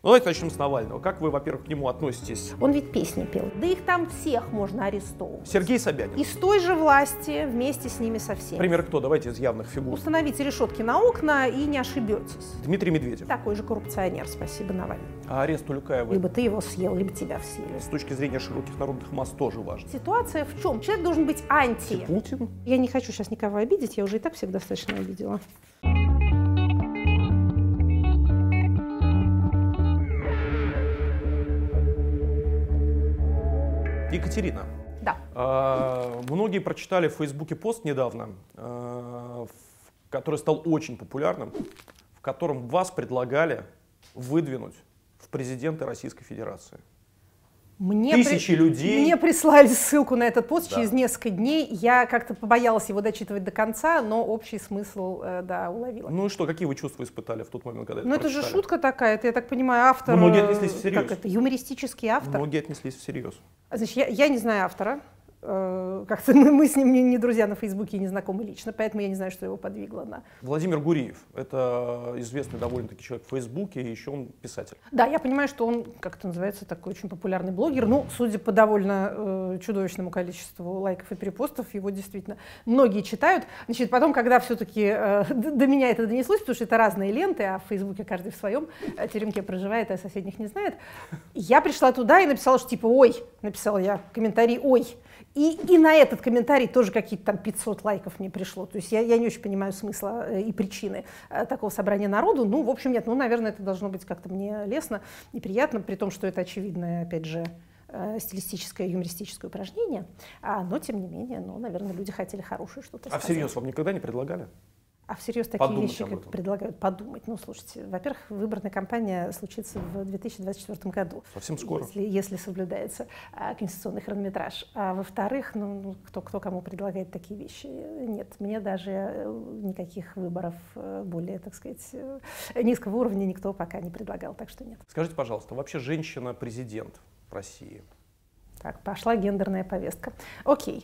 Ну, давайте начнем с Навального. Как вы, во-первых, к нему относитесь? Он ведь песни пел. Да их там всех можно арестовывать. Сергей Собянин. Из той же власти вместе с ними со всеми. Пример кто? Давайте из явных фигур. Установите решетки на окна и не ошибетесь. Дмитрий Медведев. Такой же коррупционер, спасибо, Навальный. А арест Улюкаева? Либо ты его съел, либо тебя съели. С точки зрения широких народных масс тоже важно. Ситуация в чем? Человек должен быть анти. Путин? Я не хочу сейчас никого обидеть, я уже и так всех достаточно обидела. Екатерина. Да. Многие прочитали в Фейсбуке пост недавно, который стал очень популярным, в котором вас предлагали выдвинуть в президенты Российской Федерации. Тысячи людей. Мне прислали ссылку на этот пост Да. через несколько дней. Я как-то побоялась его дочитывать до конца, но общий смысл, да, уловила. Ну и что, какие вы чувства испытали в тот момент, когда это Ну это же прочитали? шутка такая, это, я так понимаю, автор... Но многие отнеслись всерьез. Как это, юмористический автор? Многие отнеслись всерьез. Значит, я не знаю автора. Как-то мы с ним не друзья на Фейсбуке, не знакомы лично, поэтому я не знаю, что его подвигло на... Владимир Гуриев. Это известный довольно-таки человек в Фейсбуке, и еще он писатель. Да, я понимаю, что он, как это называется, такой очень популярный блогер. Ну, судя по довольно чудовищному количеству лайков и перепостов, его действительно многие читают. Значит, потом, когда все-таки до меня это донеслось, потому что это разные ленты, а в Фейсбуке каждый в своем теремке проживает, а соседних не знает, я пришла туда и написала, что типа «Ой», написала я комментарий «Ой». И на этот комментарий тоже какие-то там 500 лайков мне пришло. То есть я не очень понимаю смысла и причины такого собрания народу. Ну, в общем, нет, ну, наверное, это должно быть как-то мне лестно и приятно, при том, что это очевидное, опять же, стилистическое, юмористическое упражнение. Но, тем не менее, ну, наверное, люди хотели хорошее что-то сказать. А всерьез вам никогда не предлагали? А всерьез такие Подумать вещи об этом. предлагают подумать. Ну, слушайте, во-первых, выборная кампания случится в 2024 году. Совсем скоро. Если соблюдается конституционный хронометраж. А во-вторых, ну, кто кому предлагает такие вещи? Нет, мне даже никаких выборов более, так сказать, низкого уровня никто пока не предлагал, так что нет. Скажите, пожалуйста, вообще женщина-президент в России? Так, пошла гендерная повестка. Окей.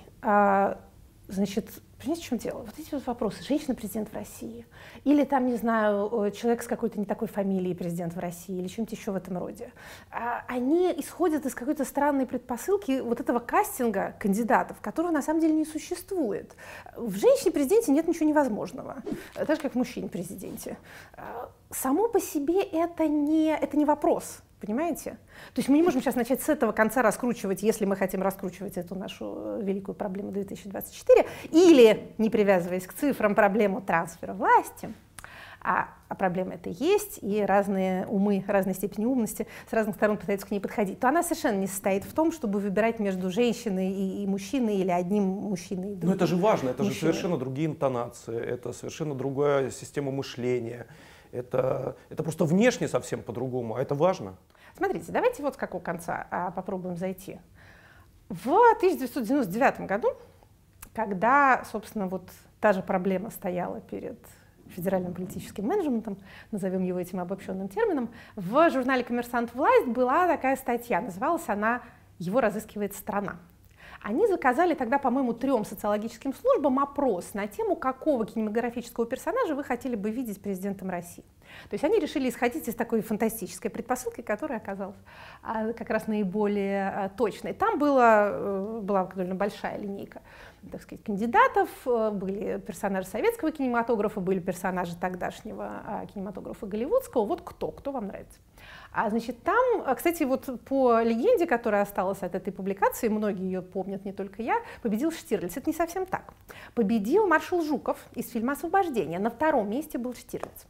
Значит, понимаете, в чем дело? Вот эти вот вопросы. Женщина-президент в России. Или там, не знаю, человек с какой-то не такой фамилией президент в России. Или чем-то еще в этом роде. Они исходят из какой-то странной предпосылки вот этого кастинга кандидатов, которого на самом деле не существует. В женщине-президенте нет ничего невозможного. Так же, как в мужчине-президенте. Само по себе это не вопрос. Понимаете? То есть мы не можем сейчас начать с этого конца раскручивать, если мы хотим раскручивать эту нашу великую проблему 2024, или, не привязываясь к цифрам, проблему трансфера власти. А проблема это есть, и разные умы, разной степени умности с разных сторон пытаются к ней подходить. То она совершенно не состоит в том, чтобы выбирать между женщиной и мужчиной, или одним мужчиной и другим. Ну это же важно, это мужчиной. же совершенно другие интонации, это совершенно другая система мышления. Это просто внешне совсем по-другому, а это важно. Смотрите, давайте вот с какого конца попробуем зайти. В 1999 году, когда, собственно, вот та же проблема стояла перед федеральным политическим менеджментом, назовем его этим обобщенным термином, в журнале «Коммерсант. Власть» была такая статья, называлась она «Его разыскивает страна». Они заказали тогда, по-моему, 3 социологическим службам опрос на тему, какого кинематографического персонажа вы хотели бы видеть президентом России. То есть они решили исходить из такой фантастической предпосылки, которая оказалась как раз наиболее точной. Там была довольно большая линейка, так сказать, кандидатов, были персонажи советского кинематографа, были персонажи тогдашнего кинематографа голливудского. Вот кто вам нравится? Значит, там, кстати, вот по легенде, которая осталась от этой публикации, многие ее помнят, не только я, победил Штирлиц. Это не совсем так. Победил маршал Жуков из фильма «Освобождение». На 2-м месте был Штирлиц.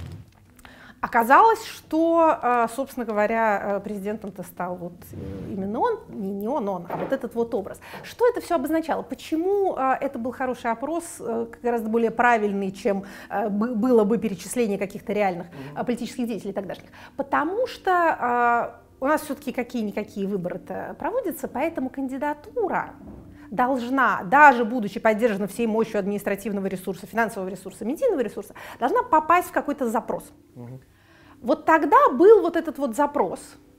Оказалось, что, собственно говоря, президентом-то стал вот именно он, не он, а вот этот вот образ. Что это все обозначало? Почему это был хороший опрос, гораздо более правильный, чем было бы перечисление каких-то реальных политических деятелей тогдашних? Потому что у нас все-таки какие-никакие выборы-то проводятся, поэтому кандидатура должна, даже будучи поддержана всей мощью административного ресурса, финансового ресурса, медийного ресурса, должна попасть в какой-то запрос. Вот тогда был вот этот вот запрос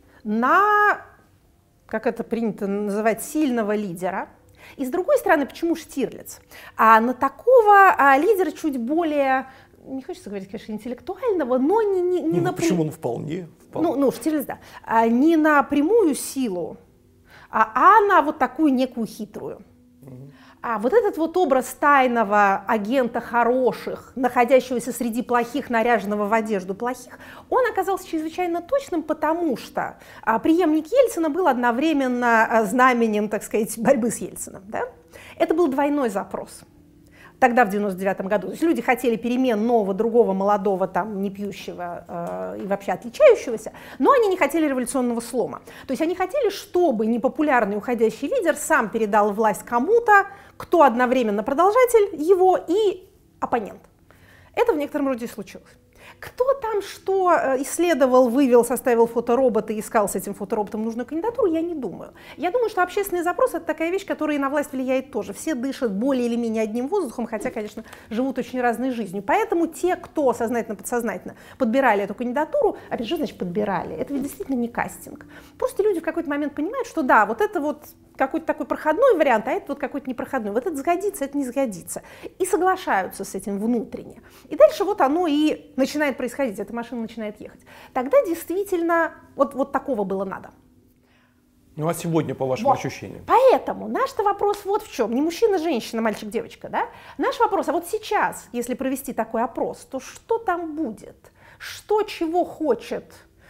на, как это принято называть, сильного лидера. И с другой стороны, почему Штирлиц? На такого лидера чуть более, не хочется говорить, конечно, интеллектуального, но не Почему он вполне Ну, Штирлиц, да. Не на прямую силу, а на вот такую некую хитрую. А вот этот вот образ тайного агента хороших, находящегося среди плохих, наряженного в одежду плохих, он оказался чрезвычайно точным, потому что преемник Ельцина был одновременно знаменем, так сказать, борьбы с Ельциным. Да? Это был двойной запрос. Тогда, в 1999 году. То есть люди хотели перемен нового, другого, молодого, там, не пьющего и вообще отличающегося, но они не хотели революционного слома. То есть они хотели, чтобы непопулярный уходящий лидер сам передал власть кому-то, кто одновременно продолжатель его и оппонент. Это в некотором роде случилось. Кто там что исследовал, вывел, составил фоторобота и искал с этим фотороботом нужную кандидатуру, я не думаю. Я думаю, что общественный запрос — это такая вещь, которая и на власть влияет тоже. Все дышат более или менее одним воздухом, хотя, конечно, живут очень разной жизнью. Поэтому те, кто сознательно-подсознательно подбирали эту кандидатуру, опять же, значит, подбирали, это ведь действительно не кастинг. Просто люди в какой-то момент понимают, что да, вот это вот какой-то такой проходной вариант, а это вот какой-то непроходной. Вот это сгодится, это не сгодится. И соглашаются с этим внутренне. И дальше вот оно и начинает происходить, эта машина начинает ехать. Тогда действительно вот такого было надо. Ну а сегодня, по вашим ощущениям? Поэтому наш-то вопрос вот в чем. Не мужчина, женщина, мальчик, девочка. Да? Наш вопрос, а вот сейчас, если провести такой опрос, то что там будет? Что, чего хочет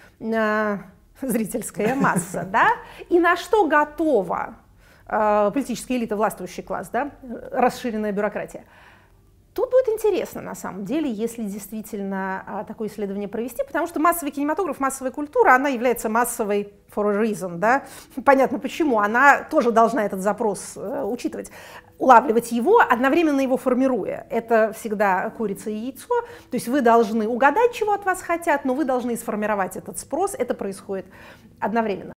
зрительская масса, да, и на что готова политическая элита, властвующий класс, да, расширенная бюрократия. Тут будет интересно, на самом деле, если действительно такое исследование провести, потому что массовый кинематограф, массовая культура, она является массовой for a reason, да, понятно почему, она тоже должна этот запрос учитывать, улавливать его, одновременно его формируя. Это всегда курица и яйцо, то есть вы должны угадать, чего от вас хотят, но вы должны сформировать этот спрос, это происходит одновременно.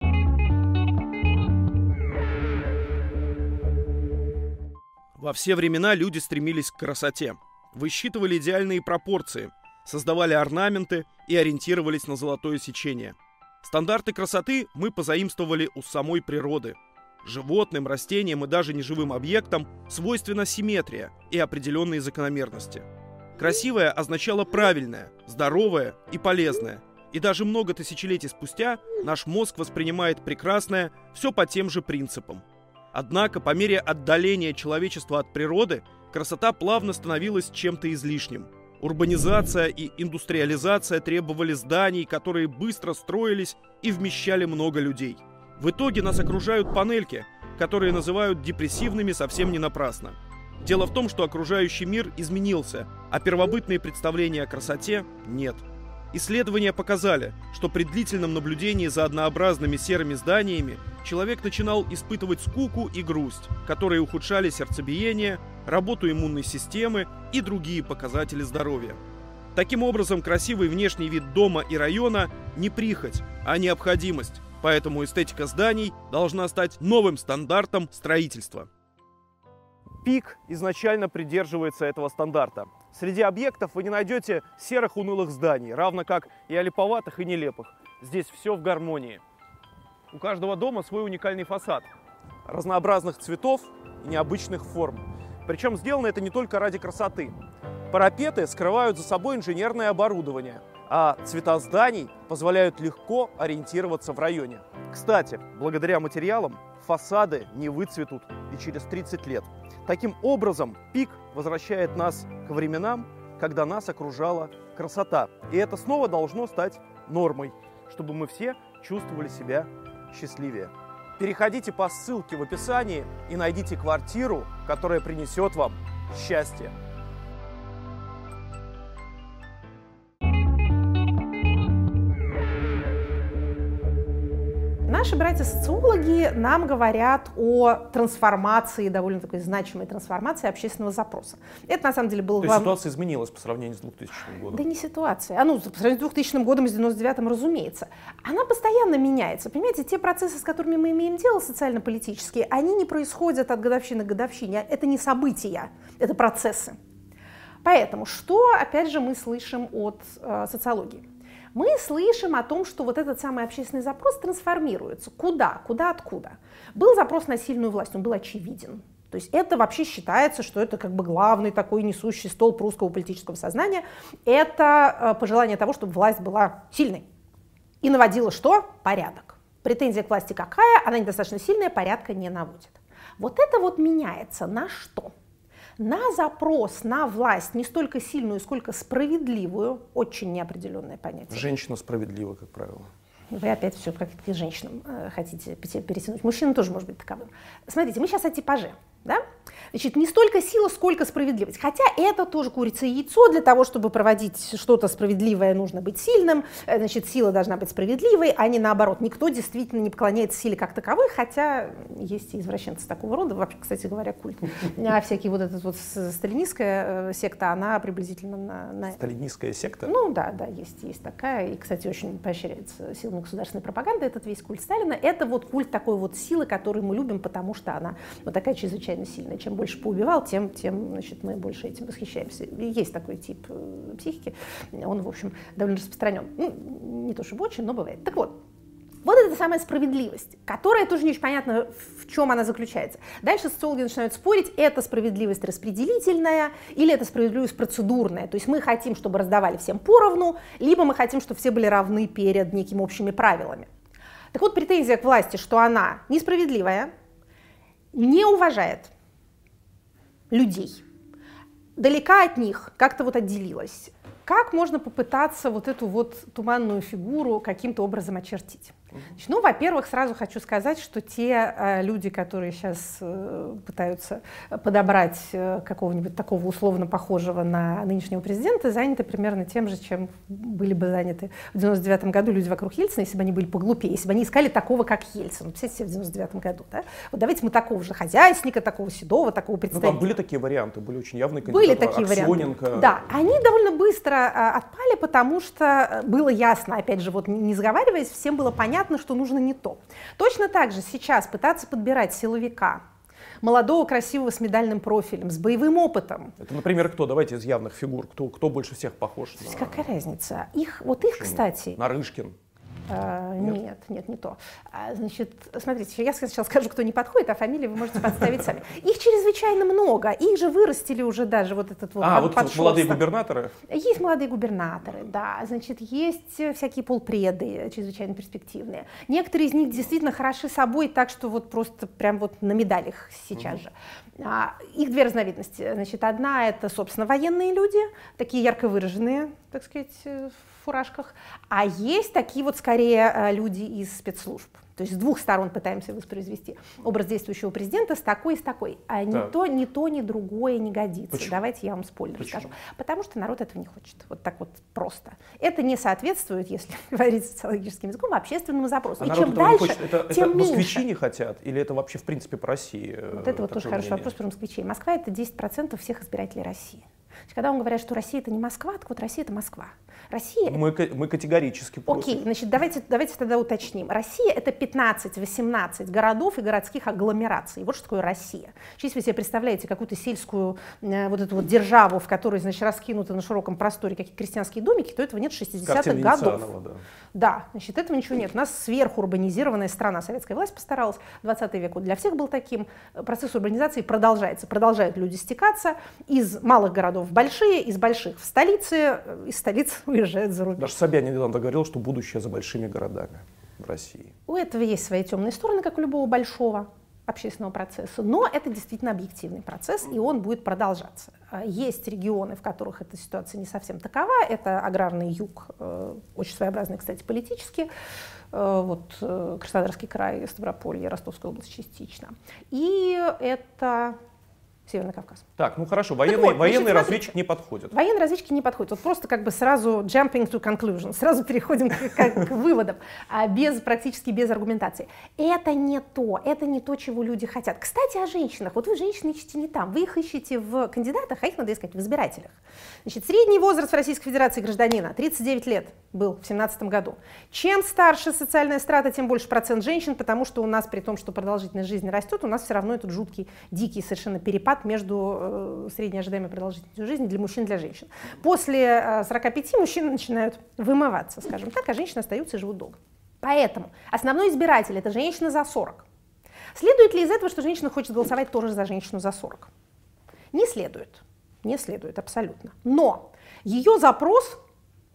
Во все времена люди стремились к красоте, высчитывали идеальные пропорции, создавали орнаменты и ориентировались на золотое сечение. Стандарты красоты мы позаимствовали у самой природы. Животным, растениям и даже неживым объектам свойственна симметрия и определенные закономерности. Красивое означало правильное, здоровое и полезное. И даже много тысячелетий спустя наш мозг воспринимает прекрасное все по тем же принципам. Однако, по мере отдаления человечества от природы, красота плавно становилась чем-то излишним. Урбанизация и индустриализация требовали зданий, которые быстро строились и вмещали много людей. В итоге нас окружают панельки, которые называют депрессивными совсем не напрасно. Дело в том, что окружающий мир изменился, а первобытные представления о красоте нет. Исследования показали, что при длительном наблюдении за однообразными серыми зданиями человек начинал испытывать скуку и грусть, которые ухудшали сердцебиение, работу иммунной системы и другие показатели здоровья. Таким образом, красивый внешний вид дома и района не прихоть, а необходимость, поэтому эстетика зданий должна стать новым стандартом строительства. ПИК изначально придерживается этого стандарта. Среди объектов вы не найдете серых унылых зданий, равно как и олиповатых и нелепых. Здесь все в гармонии. У каждого дома свой уникальный фасад, разнообразных цветов и необычных форм. Причем сделано это не только ради красоты. Парапеты скрывают за собой инженерное оборудование, а цвета зданий позволяют легко ориентироваться в районе. Кстати, благодаря материалам фасады не выцветут и через 30 лет. Таким образом, ПИК возвращает нас к временам, когда нас окружала красота. И это снова должно стать нормой, чтобы мы все чувствовали себя счастливее. Переходите по ссылке в описании и найдите квартиру, которая принесет вам счастье. Наши братья-социологи нам говорят о трансформации, довольно такой значимой трансформации общественного запроса. Это на самом деле было... То есть ситуация изменилась по сравнению с 2000 годом? Да не ситуация. По сравнению с 2000 годом и с 99-м, разумеется. Она постоянно меняется. Понимаете, те процессы, с которыми мы имеем дело, социально-политические, они не происходят от годовщины к годовщине. Это не события, это процессы. Поэтому, что, опять же, мы слышим от социологии? Мы слышим о том, что вот этот самый общественный запрос трансформируется. Куда? Куда, откуда? Был запрос на сильную власть, он был очевиден. То есть это вообще считается, что это как бы главный такой несущий столб русского политического сознания. Это пожелание того, чтобы власть была сильной. и наводила что? Порядок. Претензия к власти какая? Она недостаточно сильная, порядка не наводит. Вот это вот меняется на что? На запрос на власть не столько сильную, сколько справедливую, очень неопределенное понятие. Женщина справедлива, как правило. Вы опять все как к женщинам хотите перетянуть. Мужчина тоже может быть таковым. Смотрите, мы сейчас о типаже. Да? Значит, не столько сила, сколько справедливость. Хотя это тоже курица и яйцо. Для того, чтобы проводить что-то справедливое, нужно быть сильным. Значит, сила должна быть справедливой, а не наоборот. Никто действительно не поклоняется силе как таковой, хотя есть и извращенцы такого рода. Вообще, кстати говоря, культ. А всякие вот эта вот сталинистская секта, она приблизительно на... Сталинистская секта? Ну да, есть такая. И, кстати, очень поощряется силами государственной пропаганды. Этот весь культ Сталина. Это вот культ такой вот силы, которую мы любим, потому что она вот такая чрезвычайно сильная. Чем больше поубивал, тем значит, мы больше этим восхищаемся. И есть такой тип психики, он, в общем, довольно распространен. Ну, не то чтобы очень, но бывает. Так вот, вот это самая справедливость, которая тоже не очень понятно, в чем она заключается. Дальше социологи начинают спорить, это справедливость распределительная или это справедливость процедурная. То есть мы хотим, чтобы раздавали всем поровну, либо мы хотим, чтобы все были равны перед некими общими правилами. Так вот, претензия к власти, что она несправедливая, не уважает людей, далека от них, как-то вот отделилась. Как можно попытаться вот эту вот туманную фигуру каким-то образом очертить? Значит, ну, во-первых, сразу хочу сказать, что те люди, которые сейчас пытаются подобрать какого-нибудь такого условно похожего на нынешнего президента, заняты примерно тем же, чем были бы заняты в 99 году люди вокруг Ельцина, если бы они были поглупее, если бы они искали такого, как Ельцин. Представьте себе в 99 году. Да? Вот давайте мы такого же хозяйственника, такого седого, такого представителя. Ну, там были такие варианты, были очень явные кандидаты. Были такие варианты. Да, они довольно быстро отпали, потому что было ясно, опять же, вот не сговариваясь, всем было понятно, что нужно не то. Точно так же сейчас пытаться подбирать силовика, молодого, красивого, с медальным профилем, с боевым опытом. Это, например, кто? Давайте из явных фигур. Кто больше всех похож на... Какая разница? Их, кстати... Нарышкин. Нет, не то. Значит, смотрите, я сначала скажу, кто не подходит, а фамилии вы можете подставить сами. Их чрезвычайно много, их же вырастили уже даже вот этот вот... вот молодые губернаторы? Есть молодые губернаторы, да. Значит, есть всякие полпреды чрезвычайно перспективные. Некоторые из них действительно хороши собой, так что вот просто прям вот на медалях сейчас же. Их две разновидности. Значит, одна — это, собственно, военные люди, такие ярко выраженные, так сказать, в фуражках, а есть такие вот скорее люди из спецслужб. То есть с двух сторон пытаемся воспроизвести образ действующего президента с такой и с такой. А ни то, ни другое не годится. Почему? Давайте я вам спойлер скажу. Потому что народ этого не хочет. Вот так вот просто. Это не соответствует, если говорить социологическим языком, общественному запросу. И чем дальше, тем меньше. Москвичи не хотят? Или это вообще в принципе по России? Вот это вот тоже хороший вопрос про москвичей. Москва — это 10% всех избирателей России. Когда вам говорят, что Россия — это не Москва, так вот Россия — это Москва. Россия... Мы категорически против. Окей, значит, давайте тогда уточним. Россия — это 15-18 городов и городских агломераций. Вот что такое Россия. Если вы себе представляете какую-то сельскую вот эту вот державу, в которой, значит, раскинуты на широком просторе какие-то крестьянские домики, то этого нет с 60-х годов. Да, значит, этого ничего нет. У нас сверхурбанизированная страна. Советская власть постаралась. 20 век вот для всех был таким. Процесс урбанизации продолжается. Продолжают люди стекаться из малых городов в большие, из больших в столицы, из столиц уезжают за рубеж. Даже Собянин недавно говорил, что будущее за большими городами в России. У этого есть свои темные стороны, как у любого большого общественного процесса, но это действительно объективный процесс, и он будет продолжаться. Есть регионы, в которых эта ситуация не совсем такова. Это аграрный юг, очень своеобразный, кстати, политически. Вот Краснодарский край, Ставрополье, Ростовская область частично. И это Северный Кавказ. Так, ну хорошо, военный разведчик не подходит. Военные разведчики не подходят. Вот просто как бы сразу jumping to conclusion, сразу переходим к выводам, практически без аргументации. Это не то, чего люди хотят. Кстати, о женщинах. Вот вы женщин ищете не там, вы их ищете в кандидатах, а их, надо искать, в избирателях. Значит, средний возраст в Российской Федерации гражданина 39 лет был в 2017 году. Чем старше социальная страта, тем больше процент женщин, потому что у нас, при том, что продолжительность жизни растет, у нас все равно этот жуткий, дикий совершенно перепад между средней ожидаемой продолжительностью жизни для мужчин и для женщин. После 45 мужчины начинают вымываться, скажем так, а женщины остаются и живут долго. Поэтому основной избиратель — это женщина за 40. Следует ли из этого, что женщина хочет голосовать тоже за женщину за 40? Не следует. Не следует абсолютно. Но ее запрос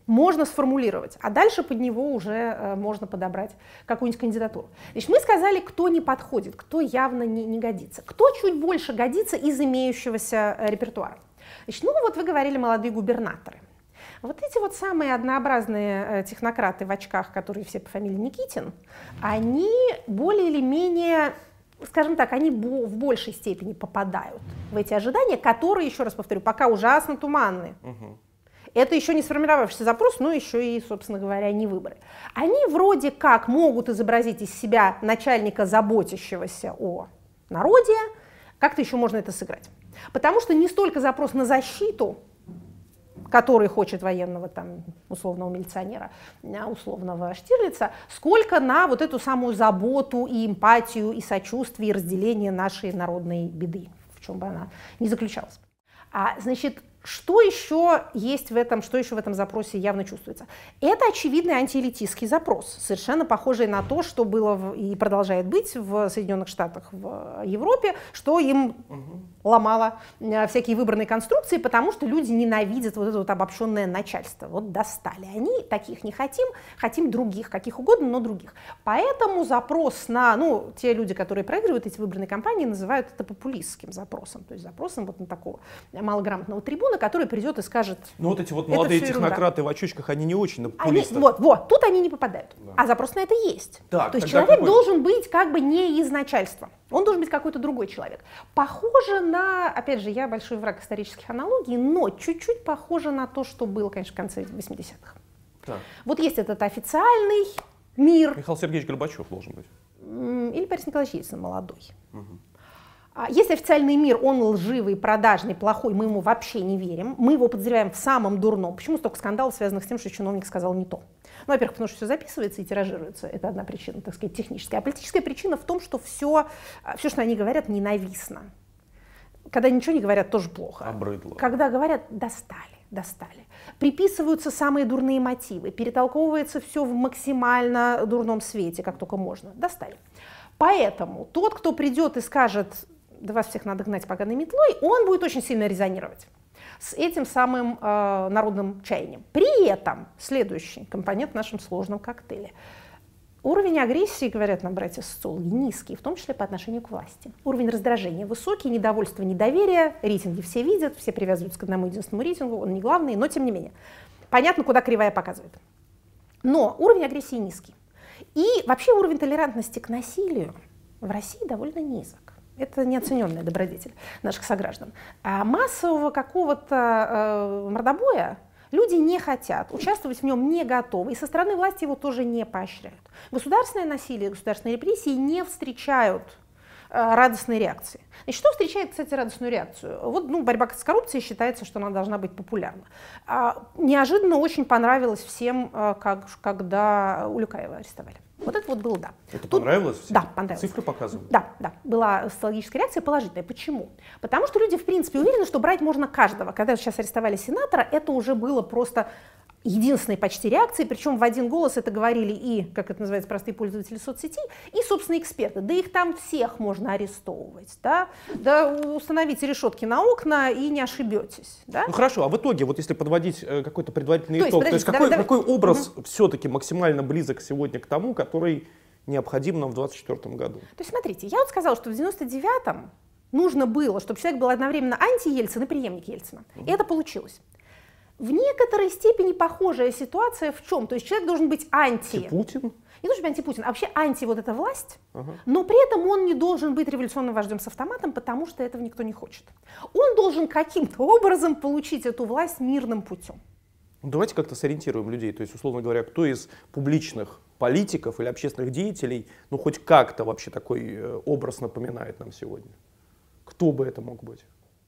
можно сформулировать, а дальше под него уже можно подобрать какую-нибудь кандидатуру. Значит, мы сказали, кто не подходит, кто явно не годится, кто чуть больше годится из имеющегося репертуара. Значит, ну вот вы говорили молодые губернаторы. Вот эти вот самые однообразные технократы в очках, которые все по фамилии Никитин, они более или менее, скажем так, они в большей степени попадают в эти ожидания, которые, еще раз повторю, пока ужасно туманны. Это еще не сформировавшийся запрос, но еще и, собственно говоря, не выборы. Они вроде как могут изобразить из себя начальника, заботящегося о народе, как-то еще можно это сыграть. Потому что не столько запрос на защиту, который хочет военного, там, условного милиционера, условного Штирлица, сколько на вот эту самую заботу и эмпатию, и сочувствие, и разделение нашей народной беды, в чем бы она ни заключалась. Значит, что еще есть в этом, что еще в этом запросе явно чувствуется? Это очевидный антиэлитистский запрос, совершенно похожий на то, что было и продолжает быть в Соединенных Штатах, в Европе, что им ломало всякие выбранные конструкции, потому что люди ненавидят вот это вот обобщенное начальство. Вот достали. Они таких не хотим, хотим других, каких угодно, но других. Поэтому запрос на, ну, те люди, которые проигрывают эти выбранные кампании, называют это популистским запросом, то есть запросом вот на такого малограмотного трибуна, который придет и скажет... Ну вот эти вот молодые технократы в очочках, они не очень на популистов. Вот, тут они не попадают. Да. А запрос на это есть. Так, то есть человек должен быть как бы не из начальства. Он должен быть какой-то другой человек. Похоже на, опять же, я большой враг исторических аналогий, но чуть-чуть похоже на то, что было, конечно, в конце 80-х. Так. Вот есть этот официальный мир. Михаил Сергеевич Горбачев должен быть. Или Борис Николаевич Ельцин молодой. Есть официальный мир, он лживый, продажный, плохой, мы ему вообще не верим. Мы его подозреваем в самом дурном. Почему столько скандалов, связанных с тем, что чиновник сказал не то? Ну, во-первых, потому что все записывается и тиражируется. Это одна причина, так сказать, техническая. А политическая причина в том, что все, что они говорят, ненавистно. Когда ничего не говорят, тоже плохо. Обрыдло. Когда говорят, достали. Приписываются самые дурные мотивы, перетолковывается все в максимально дурном свете, как только можно. Достали. Поэтому тот, кто придет и скажет, да вас всех надо гнать поганой метлой, он будет очень сильно резонировать с этим самым народным чаянием. При этом следующий компонент в нашем сложном коктейле. Уровень агрессии, говорят нам братья социологи, низкий, в том числе по отношению к власти. Уровень раздражения высокий, недовольство, недоверие, рейтинги все видят, все привязываются к одному единственному рейтингу, он не главный, но тем не менее. Понятно, куда кривая показывает. Но уровень агрессии низкий. И вообще уровень толерантности к насилию в России довольно низок. Это неоцененная добродетель наших сограждан. А массового какого-то мордобоя люди не хотят, участвовать в нем не готовы, и со стороны власти его тоже не поощряют. Государственное насилие, государственные репрессии не встречают радостной реакции. Значит, что встречает, кстати, радостную реакцию? Вот, борьба с коррупцией считается, что она должна быть популярна. Неожиданно очень понравилось всем, когда Улюкаева арестовали. Вот это вот было да. Это понравилось всем? Да, понравилось. Цифры показывают? Да. Была социологическая реакция положительная. Почему? Потому что люди, в принципе, уверены, что брать можно каждого. Когда сейчас арестовали сенатора, это уже было просто единственной почти реакцией, причем в один голос это говорили и, как это называется, простые пользователи соцсетей, и, собственно, эксперты. Да их там всех можно арестовывать, да установите решетки на окна и не ошибетесь. Да? Ну хорошо, а в итоге, вот если подводить какой-то предварительный итог, то есть какой образ все-таки максимально близок сегодня к тому, который необходим нам в 2024 году? То есть смотрите, я вот сказала, что в 99-м нужно было, чтобы человек был одновременно анти-Ельцин и преемник Ельцина. И это получилось. В некоторой степени похожая ситуация в чем? То есть человек должен быть Антипутин? Не должен быть антипутин, а вообще анти вот эта власть, но при этом он не должен быть революционным вождем с автоматом, потому что этого никто не хочет. Он должен каким-то образом получить эту власть мирным путем. Давайте как-то сориентируем людей, то есть, условно говоря, кто из публичных политиков или общественных деятелей, хоть как-то вообще такой образ напоминает нам сегодня? Кто бы это мог быть?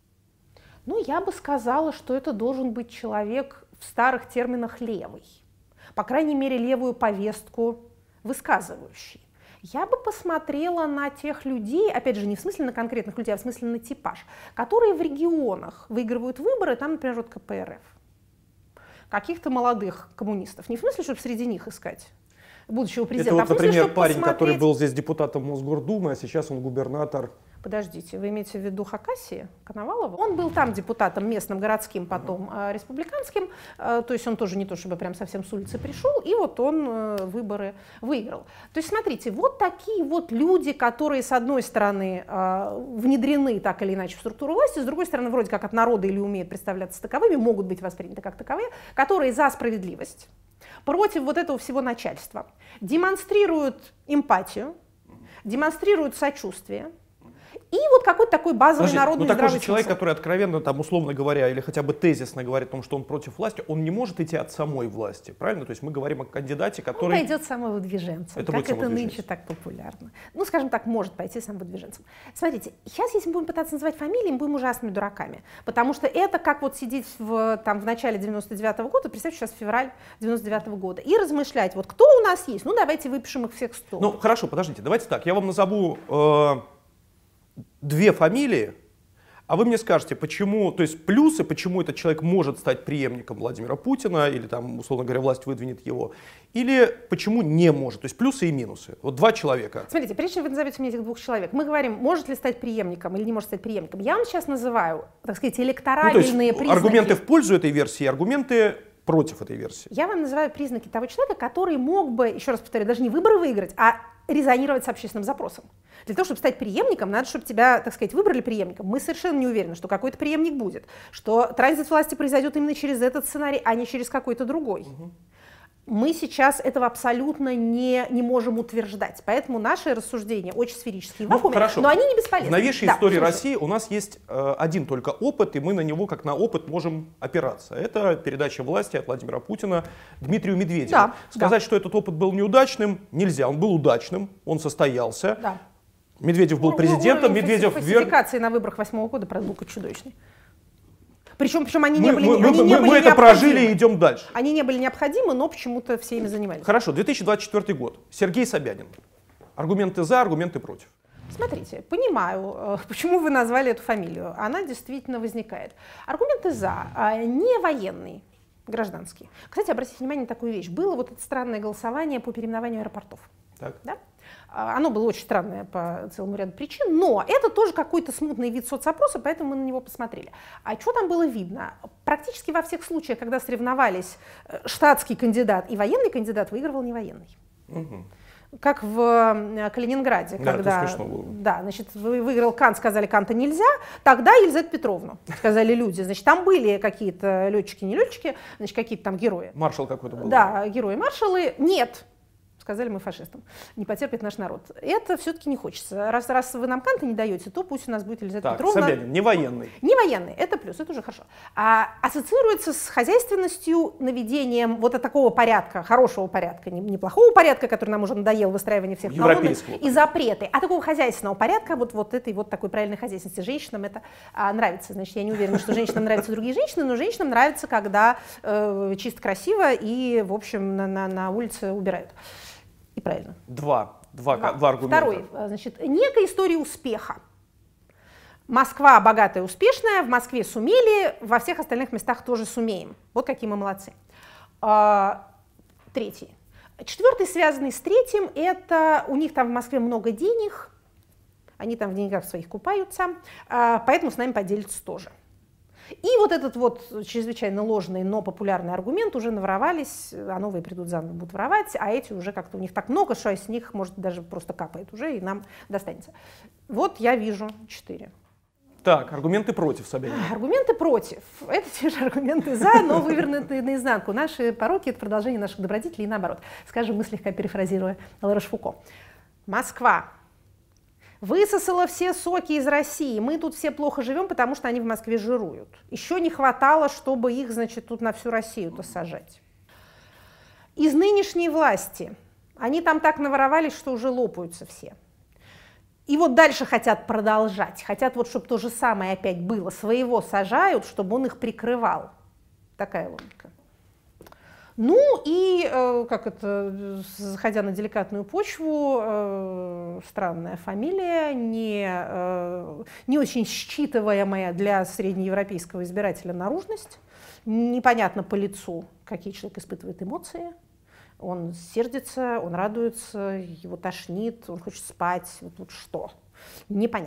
Я бы сказала, что это должен быть человек в старых терминах левый. По крайней мере, левую повестку высказывающий. Я бы посмотрела на тех людей, опять же, не в смысле на конкретных людей, а в смысле на типаж, которые в регионах выигрывают выборы, там, например, вот КПРФ. Каких-то молодых коммунистов. Не в смысле, чтобы среди них искать будущего президента. Это вот, например, парень, который был здесь депутатом Мосгордумы, а сейчас он губернатор Подождите, вы имеете в виду Хакасии, Коновалова? Он был там депутатом местным, городским, потом республиканским, то есть он тоже не то чтобы прям совсем с улицы пришел, и вот он выборы выиграл. То есть смотрите, вот такие вот люди, которые с одной стороны внедрены так или иначе в структуру власти, с другой стороны вроде как от народа или умеют представляться таковыми, могут быть восприняты как таковые, которые за справедливость, против вот этого всего начальства, демонстрируют эмпатию, демонстрируют сочувствие, и вот какой-то такой базовый народный здравый такой же человек, который откровенно, там, условно говоря, или хотя бы тезисно говорит о том, что он против власти, он не может идти от самой власти, правильно? То есть мы говорим о кандидате, который... Он пойдет самовыдвиженцем, как это нынче так популярно. Ну, скажем так, может пойти самовыдвиженцем. Смотрите, сейчас, если мы будем пытаться называть фамилии, мы будем ужасными дураками, потому что это как вот сидеть в начале 99-го года, представьте, сейчас февраль 99-го года, и размышлять, вот кто у нас есть, ну, давайте выпишем их всех 100. Ну, хорошо, подождите, давайте так, я вам назову... две фамилии, а вы мне скажете, почему, то есть плюсы, почему этот человек может стать преемником Владимира Путина, или там, условно говоря, власть выдвинет его, или почему не может, то есть плюсы и минусы. Вот два человека. Смотрите, прежде чем вы назовете мне этих двух человек, мы говорим, может ли стать преемником или не может стать преемником. Я вам сейчас называю, так сказать, электоральные признаки. Аргументы в пользу этой версии, аргументы против этой версии. Я вам называю признаки того человека, который мог бы, еще раз повторю, даже не выборы выиграть, а резонировать с общественным запросом. Для того, чтобы стать преемником, надо, чтобы тебя, так сказать, выбрали преемником. Мы совершенно не уверены, что какой-то преемник будет, что транзит власти произойдет именно через этот сценарий, а не через какой-то другой. Мы сейчас этого абсолютно не можем утверждать. Поэтому наши рассуждения очень сферические, но они не бесполезны. В новейшей истории России у нас есть один только опыт, и мы на него как на опыт можем опираться. Это передача власти от Владимира Путина Дмитрию Медведеву. Сказать, что этот опыт был неудачным, нельзя. Он был удачным, он состоялся. Да. Медведев был президентом, Медведев... Фальсификации на выборах 2008 года, правда, был чудовищный. Причем они не были мы это прожили и идем дальше. Они не были необходимы, но почему-то все ими занимались. Хорошо, 2024 год. Сергей Собянин. Аргументы за, аргументы против. Смотрите, понимаю, почему вы назвали эту фамилию. Она действительно возникает. Аргументы за. Не военный, гражданский. Кстати, обратите внимание на такую вещь. Было вот это странное голосование по переименованию аэропортов. Так. Да? Оно было очень странное по целому ряду причин, но это тоже какой-то смутный вид соцопроса, поэтому мы на него посмотрели. А что там было видно? Практически во всех случаях, когда соревновались штатский кандидат и военный кандидат, выигрывал не военный. Как в Калининграде, когда значит, выиграл Кант, сказали, Канта нельзя, тогда Елизавету Петровну, сказали люди. Значит, там были какие-то летчики, не летчики, значит, какие-то там герои. Маршал какой-то был. Да, герои-маршалы. Нет. Сказали мы фашистам. Не потерпит наш народ. Это все-таки не хочется. Раз вы нам Канта не даете, то пусть у нас будет Елизавета Петровна. Собянин, не военный. Не военный, это плюс, это уже хорошо. Ассоциируется с хозяйственностью, наведением вот такого порядка, хорошего порядка, не плохого порядка, который нам уже надоел, выстраивание всех колонн и запреты, а такого хозяйственного порядка, вот этой вот такой правильной хозяйственности. Женщинам это нравится. Значит, я не уверена, что женщинам нравятся другие женщины, но женщинам нравится, когда чисто красиво и, в общем, на улице убирают. И правильно. Два аргумента. Второй, значит, некая история успеха. Москва богатая, успешная, в Москве сумели, во всех остальных местах тоже сумеем. Вот какие мы молодцы. Третий. Четвертый, связанный с третьим, это у них там в Москве много денег, они там в деньгах своих купаются, поэтому с нами поделятся тоже. И вот этот вот чрезвычайно ложный, но популярный аргумент уже наворовались, а новые придут заново, будут воровать, а эти уже как-то у них так много, что с них, может, даже просто капает уже, и нам достанется. Вот я вижу 4. Так, аргументы против Собянина. Аргументы против. Это те же аргументы за, но вывернутые наизнанку. Наши пороки — это продолжение наших добродетелей и наоборот. Скажем, мы слегка перефразируя Ла-Рошфуко. Москва высосала все соки из России. Мы тут все плохо живем, потому что они в Москве жируют. Еще не хватало, чтобы их, значит, тут на всю Россию-то сажать. Из нынешней власти они там так наворовались, что уже лопаются все. И вот дальше хотят продолжать. Хотят вот, чтобы то же самое опять было. Своего сажают, чтобы он их прикрывал. Такая логика. Ну и, заходя на деликатную почву, странная фамилия, не очень считываемая для среднеевропейского избирателя наружность. Непонятно по лицу, какие человек испытывает эмоции. Он сердится, он радуется, его тошнит, он хочет спать. Вот что? Непонятно.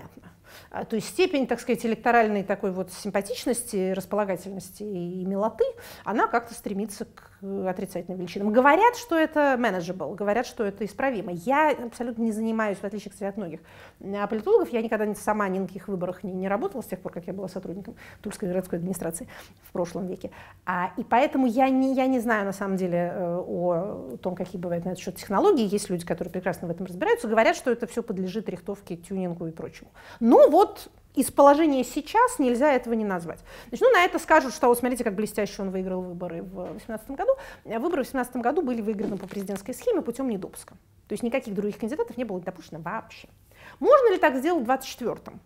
То есть степень, так сказать, электоральной такой вот симпатичности, располагательности и милоты, она как-то стремится к отрицательным величинам. Говорят, что это manageable, говорят, что это исправимо. Я абсолютно не занимаюсь, в отличие, кстати, от многих политологов, я никогда сама ни на каких выборах не работала с тех пор, как я была сотрудником Тульской городской администрации в прошлом веке. И поэтому я не знаю, на самом деле, о том, какие бывают на этот счет технологии. Есть люди, которые прекрасно в этом разбираются, говорят, что это все подлежит рихтовке, тюнингу и прочему. Но вот из положения сейчас нельзя этого не назвать. Значит, на это скажут, что вот смотрите, как блестяще он выиграл выборы в 2018 году. Выборы в 2018 году были выиграны по президентской схеме путем недопуска. То есть никаких других кандидатов не было допущено вообще. Можно ли так сделать в 2024?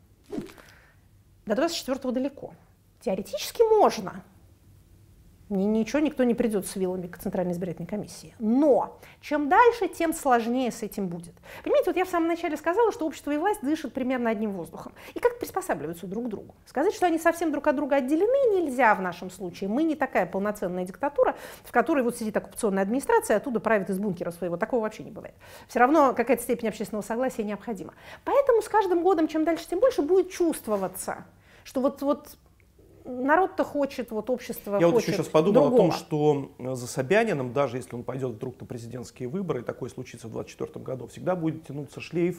До 2024 далеко. Теоретически можно. Ничего, никто не придет с вилами к Центральной избирательной комиссии. Но чем дальше, тем сложнее с этим будет. Понимаете, вот я в самом начале сказала, что общество и власть дышат примерно одним воздухом. И как приспосабливаются друг к другу. Сказать, что они совсем друг от друга отделены, нельзя в нашем случае. Мы не такая полноценная диктатура, в которой вот сидит оккупационная администрация, оттуда правит из бункера своего. Такого вообще не бывает. Все равно какая-то степень общественного согласия необходима. Поэтому с каждым годом, чем дальше, тем больше будет чувствоваться, что вот народ-то хочет, вот общество Я хочет. вот еще сейчас подумал другого. о том, что за Собяниным, даже если он пойдет вдруг на президентские выборы, и такое случится в 2024 году, всегда будет тянуться шлейф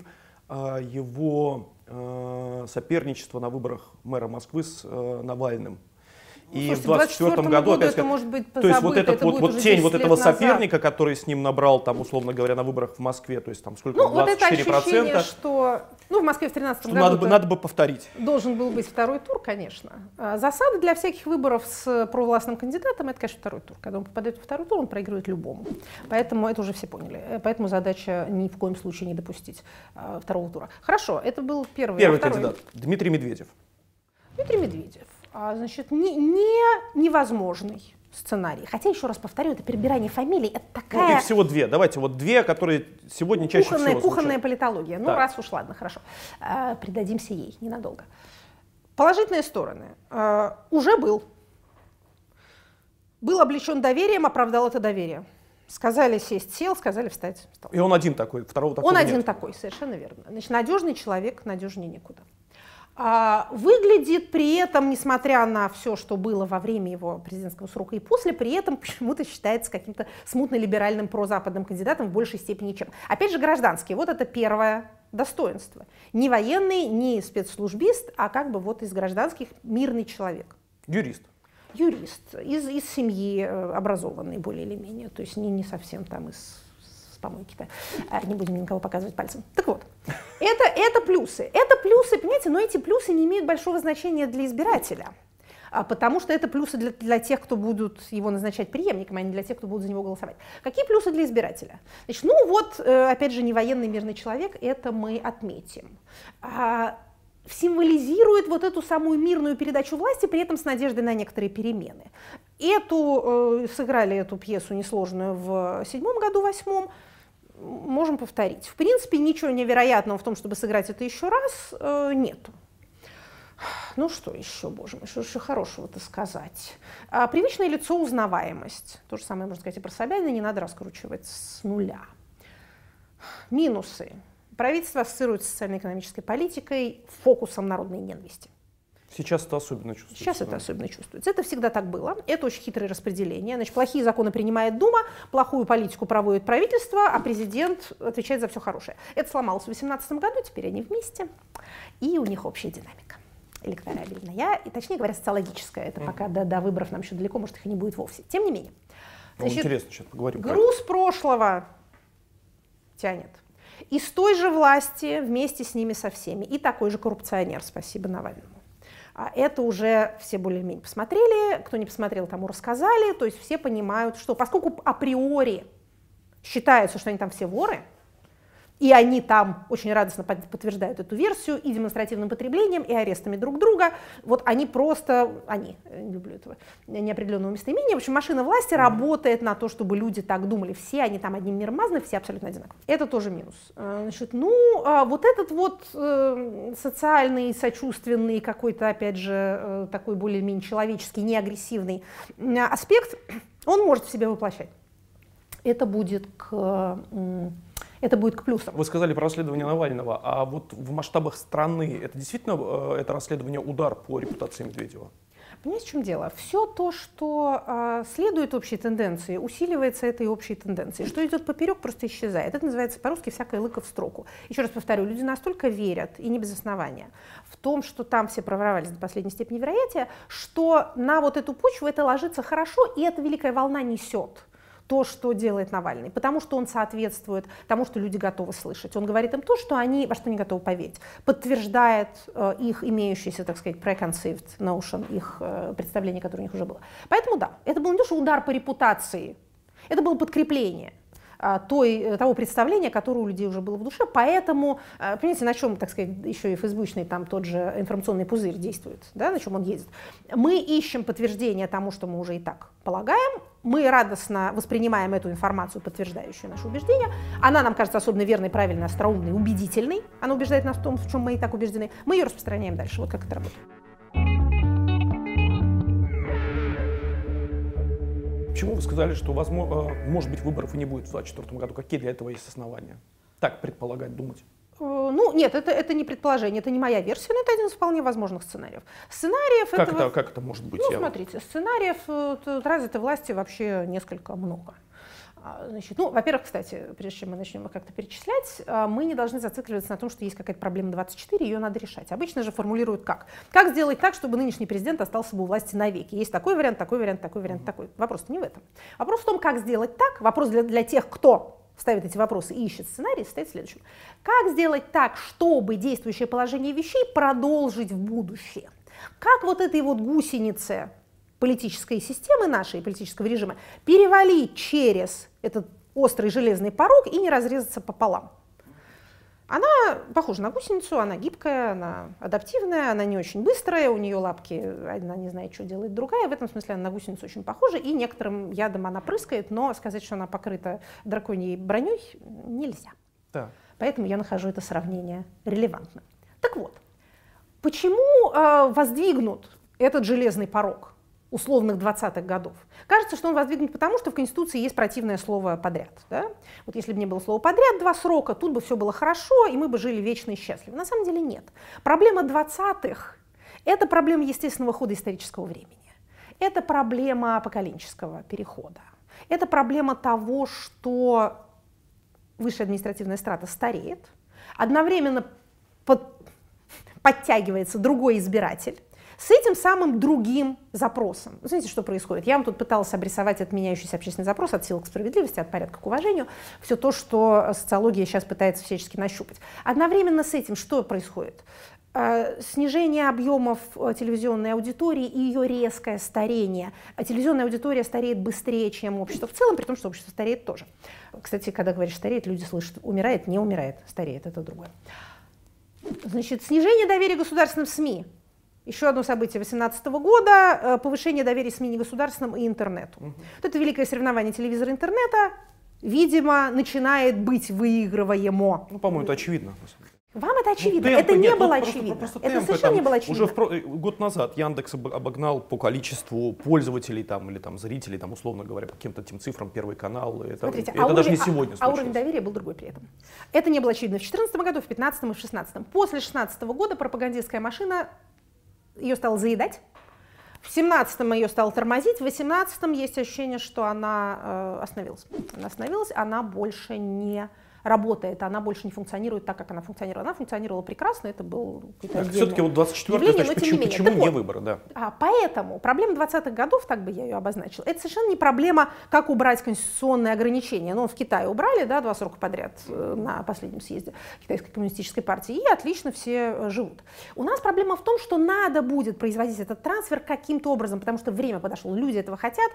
его соперничества на выборах мэра Москвы с Навальным. И слушайте, в 2024 году опять это может быть то есть вот позабыто, этот вот тень вот этого соперника, который с ним набрал, там, условно говоря, на выборах в Москве, то есть там сколько, 24%. Вот это ощущение, что в Москве в 2013 году надо бы повторить. Должен был быть второй тур, конечно. Засада для всяких выборов с провластным кандидатом — это, конечно, второй тур. Когда он попадает во второй тур, он проигрывает любому. Поэтому это уже все поняли. Поэтому задача ни в коем случае не допустить второго тура. Хорошо, это был первый кандидат. Дмитрий Медведев. Дмитрий Медведев. Значит, невозможный сценарий. Хотя, еще раз повторю, это перебирание фамилий, это такая... Ну, их всего две. Давайте, вот две, которые сегодня чаще всего звучат. Кухонная политология. Ну, раз уж, ладно, хорошо. Придадимся ей ненадолго. Положительные стороны. Уже был. Был облечен доверием, оправдал это доверие. Сказали сесть, сел, сказали встать, встал. И он один такой, второго такого нет. Он нет. один такой, совершенно верно. Значит, надежный человек, надежнее некуда. Выглядит при этом, несмотря на все, что было во время его президентского срока и после, при этом почему-то считается каким-то смутно-либеральным прозападным кандидатом в большей степени, чем. Опять же, гражданский. Вот это первое достоинство. Не военный, не спецслужбист, а как бы вот из гражданских мирный человек. Юрист. Юрист. Из семьи образованный более или менее. То есть не совсем там из... помойки-то. Не будем никого показывать пальцем. Так вот, это плюсы. Это плюсы, понимаете, но эти плюсы не имеют большого значения для избирателя, потому что это плюсы для тех, кто будут его назначать преемником, а не для тех, кто будут за него голосовать. Какие плюсы для избирателя? Значит, опять же, не военный мирный человек, это мы отметим. Символизирует вот эту самую мирную передачу власти, при этом с надеждой на некоторые перемены. Сыграли эту пьесу несложную в 2007 году, в 2008. Можем повторить. В принципе, ничего невероятного в том, чтобы сыграть это еще раз, нету. Ну что еще, боже мой, что еще хорошего-то сказать? Привычное лицо, узнаваемость. То же самое можно сказать и про Собянина, не надо раскручивать с нуля. Минусы. Правительство ассоциируется с социально-экономической политикой, фокусом народной ненависти. Сейчас это особенно чувствуется. Сейчас это особенно чувствуется. Это всегда так было. Это очень хитрое распределение. Значит, плохие законы принимает Дума, плохую политику проводит правительство, а президент отвечает за все хорошее. Это сломалось в 2018 году, теперь они вместе, и у них общая динамика электорабельная, и, точнее говоря, социологическая. Это пока до выборов нам еще далеко, может, их и не будет вовсе. Тем не менее. Значит, интересно, сейчас поговорим. Груз прошлого тянет. Из той же власти вместе с ними со всеми. И такой же коррупционер, спасибо Навальному. Это уже все более-менее посмотрели, кто не посмотрел, тому рассказали, то есть все понимают, что поскольку априори считается, что они там все воры, и они там очень радостно подтверждают эту версию и демонстративным потреблением, и арестами друг друга, вот они не люблю этого неопределенного местоимения, в общем, машина власти работает на то, чтобы люди так думали, все они там одним миром мазаны, все абсолютно одинаковые. Это тоже минус. Значит, вот этот вот социальный, сочувственный, какой-то, опять же, такой более-менее человеческий, неагрессивный аспект, он может в себе воплощать. Это будет Это будет к плюсам. Вы сказали про расследование Навального, а вот в масштабах страны это действительно это расследование удар по репутации Медведева? Понимаете, в чем дело? Все то, что следует общей тенденции, усиливается этой общей тенденцией. Что идет поперек, просто исчезает. Это называется по-русски всякая лыка в строку. Еще раз повторю, люди настолько верят, и не без основания, в том, что там все проворовались до последней степени вероятия, что на вот эту почву это ложится хорошо, и эта великая волна несет то, что делает Навальный, потому что он соответствует тому, что люди готовы слышать. Он говорит им то, что они, во что они готовы поверить, подтверждает их имеющийся, так сказать, preconceived notion, их представление, которое у них уже было. Поэтому да, это был не то, что удар по репутации, это было подкрепление того представления, которое у людей уже было в душе. Поэтому, понимаете, на чем, так сказать, еще и фейсбучный там тот же информационный пузырь действует, да, на чем он ездит. Мы ищем подтверждение тому, что мы уже и так полагаем. Мы радостно воспринимаем эту информацию, подтверждающую наши убеждения. Она нам кажется особенно верной, правильной, остроумной, убедительной. Она убеждает нас в том, в чем мы и так убеждены. Мы ее распространяем дальше. Вот как это работает. Почему вы сказали, что, возможно, может быть, выборов и не будет в 2024 году? Какие для этого есть основания? Так предполагать, думать? Ну, нет, это не предположение, это не моя версия, но это один из вполне возможных сценариев. Сценариев как это может быть? Ну, смотрите, сценариев развитой власти вообще несколько много. Значит, ну, во-первых, кстати, прежде чем мы начнем их как-то перечислять, мы не должны зацикливаться на том, что есть какая-то проблема 24, ее надо решать. Обычно же формулируют как? Как сделать так, чтобы нынешний президент остался бы у власти навеки? Есть такой вариант, такой вариант, такой вариант, такой. Вопрос не в этом. Вопрос в том, как сделать так. Вопрос для тех, кто ставит эти вопросы и ищет сценарий, состоит в следующем. Как сделать так, чтобы действующее положение вещей продолжить в будущее? Как вот этой вот гусенице политической системы нашей, политического режима, перевалить через этот острый железный порог и не разрезаться пополам. Она похожа на гусеницу, она гибкая, она адаптивная, она не очень быстрая, у нее лапки, она не знает, что делает другая. В этом смысле она на гусеницу очень похожа, и некоторым ядом она прыскает, но сказать, что она покрыта драконьей броней, нельзя. Да. Поэтому я нахожу это сравнение релевантным. Так вот, почему воздвигнут этот железный порог условных 20-х годов? Кажется, что он воздвигнут потому, что в Конституции есть противное слово «подряд». Да? Вот если бы не было слова «подряд» 2 срока, тут бы все было хорошо, и мы бы жили вечно и счастливо. На самом деле нет. Проблема 20-х – это проблема естественного хода исторического времени. Это проблема поколенческого перехода. Это проблема того, что высшая административная страта стареет, одновременно подтягивается другой избиратель, с этим самым другим запросом. Вы знаете, что происходит? Я вам тут пыталась обрисовать этот меняющийся общественный запрос от силы к справедливости, от порядка к уважению, все то, что социология сейчас пытается всячески нащупать. Одновременно с этим что происходит? Снижение объемов телевизионной аудитории и ее резкое старение. Телевизионная аудитория стареет быстрее, чем общество в целом, при том, что общество стареет тоже. Кстати, когда говоришь стареет, люди слышат умирает, не умирает, стареет, это другое. Значит, снижение доверия к государственным СМИ. Еще одно событие 2018 года – повышение доверия СМИ негосударственным и интернету. Вот это великое соревнование телевизора и интернета, видимо, начинает быть выигрываемо. Ну, по-моему, это очевидно. Вам это очевидно? Это не было очевидно. Это совершенно не было очевидно. Уже год назад Яндекс обогнал по количеству пользователей там, или там, зрителей, там, условно говоря, по каким-то этим цифрам, Первый канал. Это даже не сегодня случилось. А уровень доверия был другой при этом. Это не было очевидно в 2014 году, в 2015 и в 2016. После 2016 года пропагандистская машина ее стало заедать. В 17-м ее стало тормозить, в 18-м есть ощущение, что она остановилась. Она остановилась, она больше не работает, она больше не функционирует так, как она функционировала. Она функционировала прекрасно, это был какой-то отдельный все-таки вот 24-й, почему не выборы? Да. Поэтому проблема 20-х годов, так бы я ее обозначила, это совершенно не проблема, как убрать конституционные ограничения. Ну, в Китае убрали, да, 2 срока подряд на последнем съезде Китайской коммунистической партии, и отлично все живут. У нас проблема в том, что надо будет производить этот трансфер каким-то образом, потому что время подошло, люди этого хотят,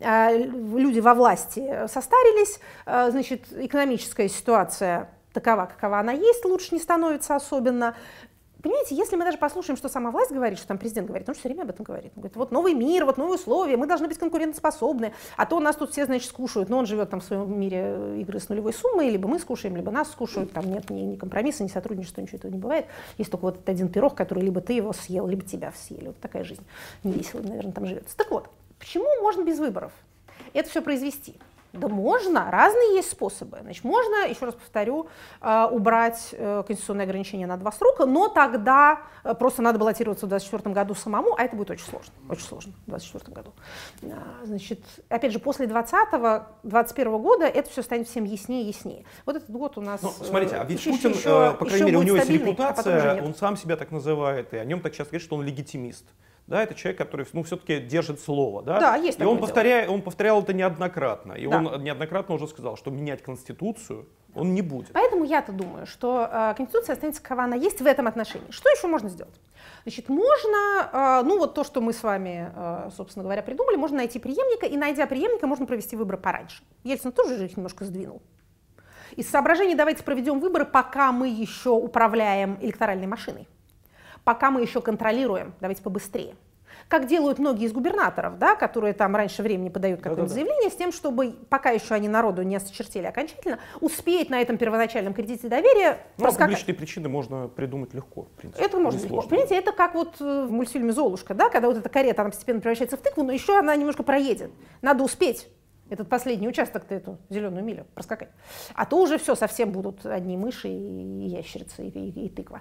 люди во власти состарились, значит, экономическая ситуация такова, какова она есть, лучше не становится особенно. Понимаете, если мы даже послушаем, что сама власть говорит, что там президент говорит, он все время об этом говорит. Он говорит, вот новый мир, вот новые условия, мы должны быть конкурентоспособны, а то нас тут все, значит, скушают. Но он живет там в своем мире игры с нулевой суммой, либо мы скушаем, либо нас скушают, там нет ни компромисса, ни сотрудничества, ничего этого не бывает. Есть только вот этот один пирог, который либо ты его съел, либо тебя съели. Вот такая жизнь. Не весело, наверное, там живется. Так вот, почему можно без выборов это все произвести? Да можно, разные есть способы. Значит, можно, еще раз повторю, убрать конституционное ограничение на 2 срока, но тогда просто надо баллотироваться в 2024 году самому, а это будет очень сложно в 2024 году. Значит, опять же, после 2020-2021 года это все станет всем яснее и яснее. Вот этот год у нас... Ну, смотрите, а ведь Путин, по крайней мере, у него есть репутация, он сам себя так называет, и о нем так часто говорят, что он легитимист. Да, это человек, который, ну, все-таки держит слово, да? Да, есть и он повторял это неоднократно, и он неоднократно уже сказал, что менять Конституцию он не будет. Поэтому я-то думаю, что Конституция останется, какова она есть в этом отношении. Что еще можно сделать? Значит, можно, ну вот то, что мы с вами, собственно говоря, придумали, можно найти преемника, и найдя преемника, можно провести выборы пораньше. Ельцин тоже же их немножко сдвинул. Из соображений давайте проведем выборы, пока мы еще управляем электоральной машиной. Пока мы еще контролируем, давайте побыстрее. Как делают многие из губернаторов, да, которые там раньше времени подают какое-нибудь заявление, с тем, чтобы, пока еще они народу не осточертели окончательно, успеть на этом первоначальном кредите доверия проскакать. Публичные причины можно придумать легко, в принципе. Это можно легко. Понимаете, это как вот в мультфильме «Золушка», да, когда вот эта карета, она постепенно превращается в тыкву, но еще она немножко проедет. Надо успеть этот последний участок-то, эту зеленую милю проскакать. А то уже все, совсем будут одни мыши и ящерицы, и тыква.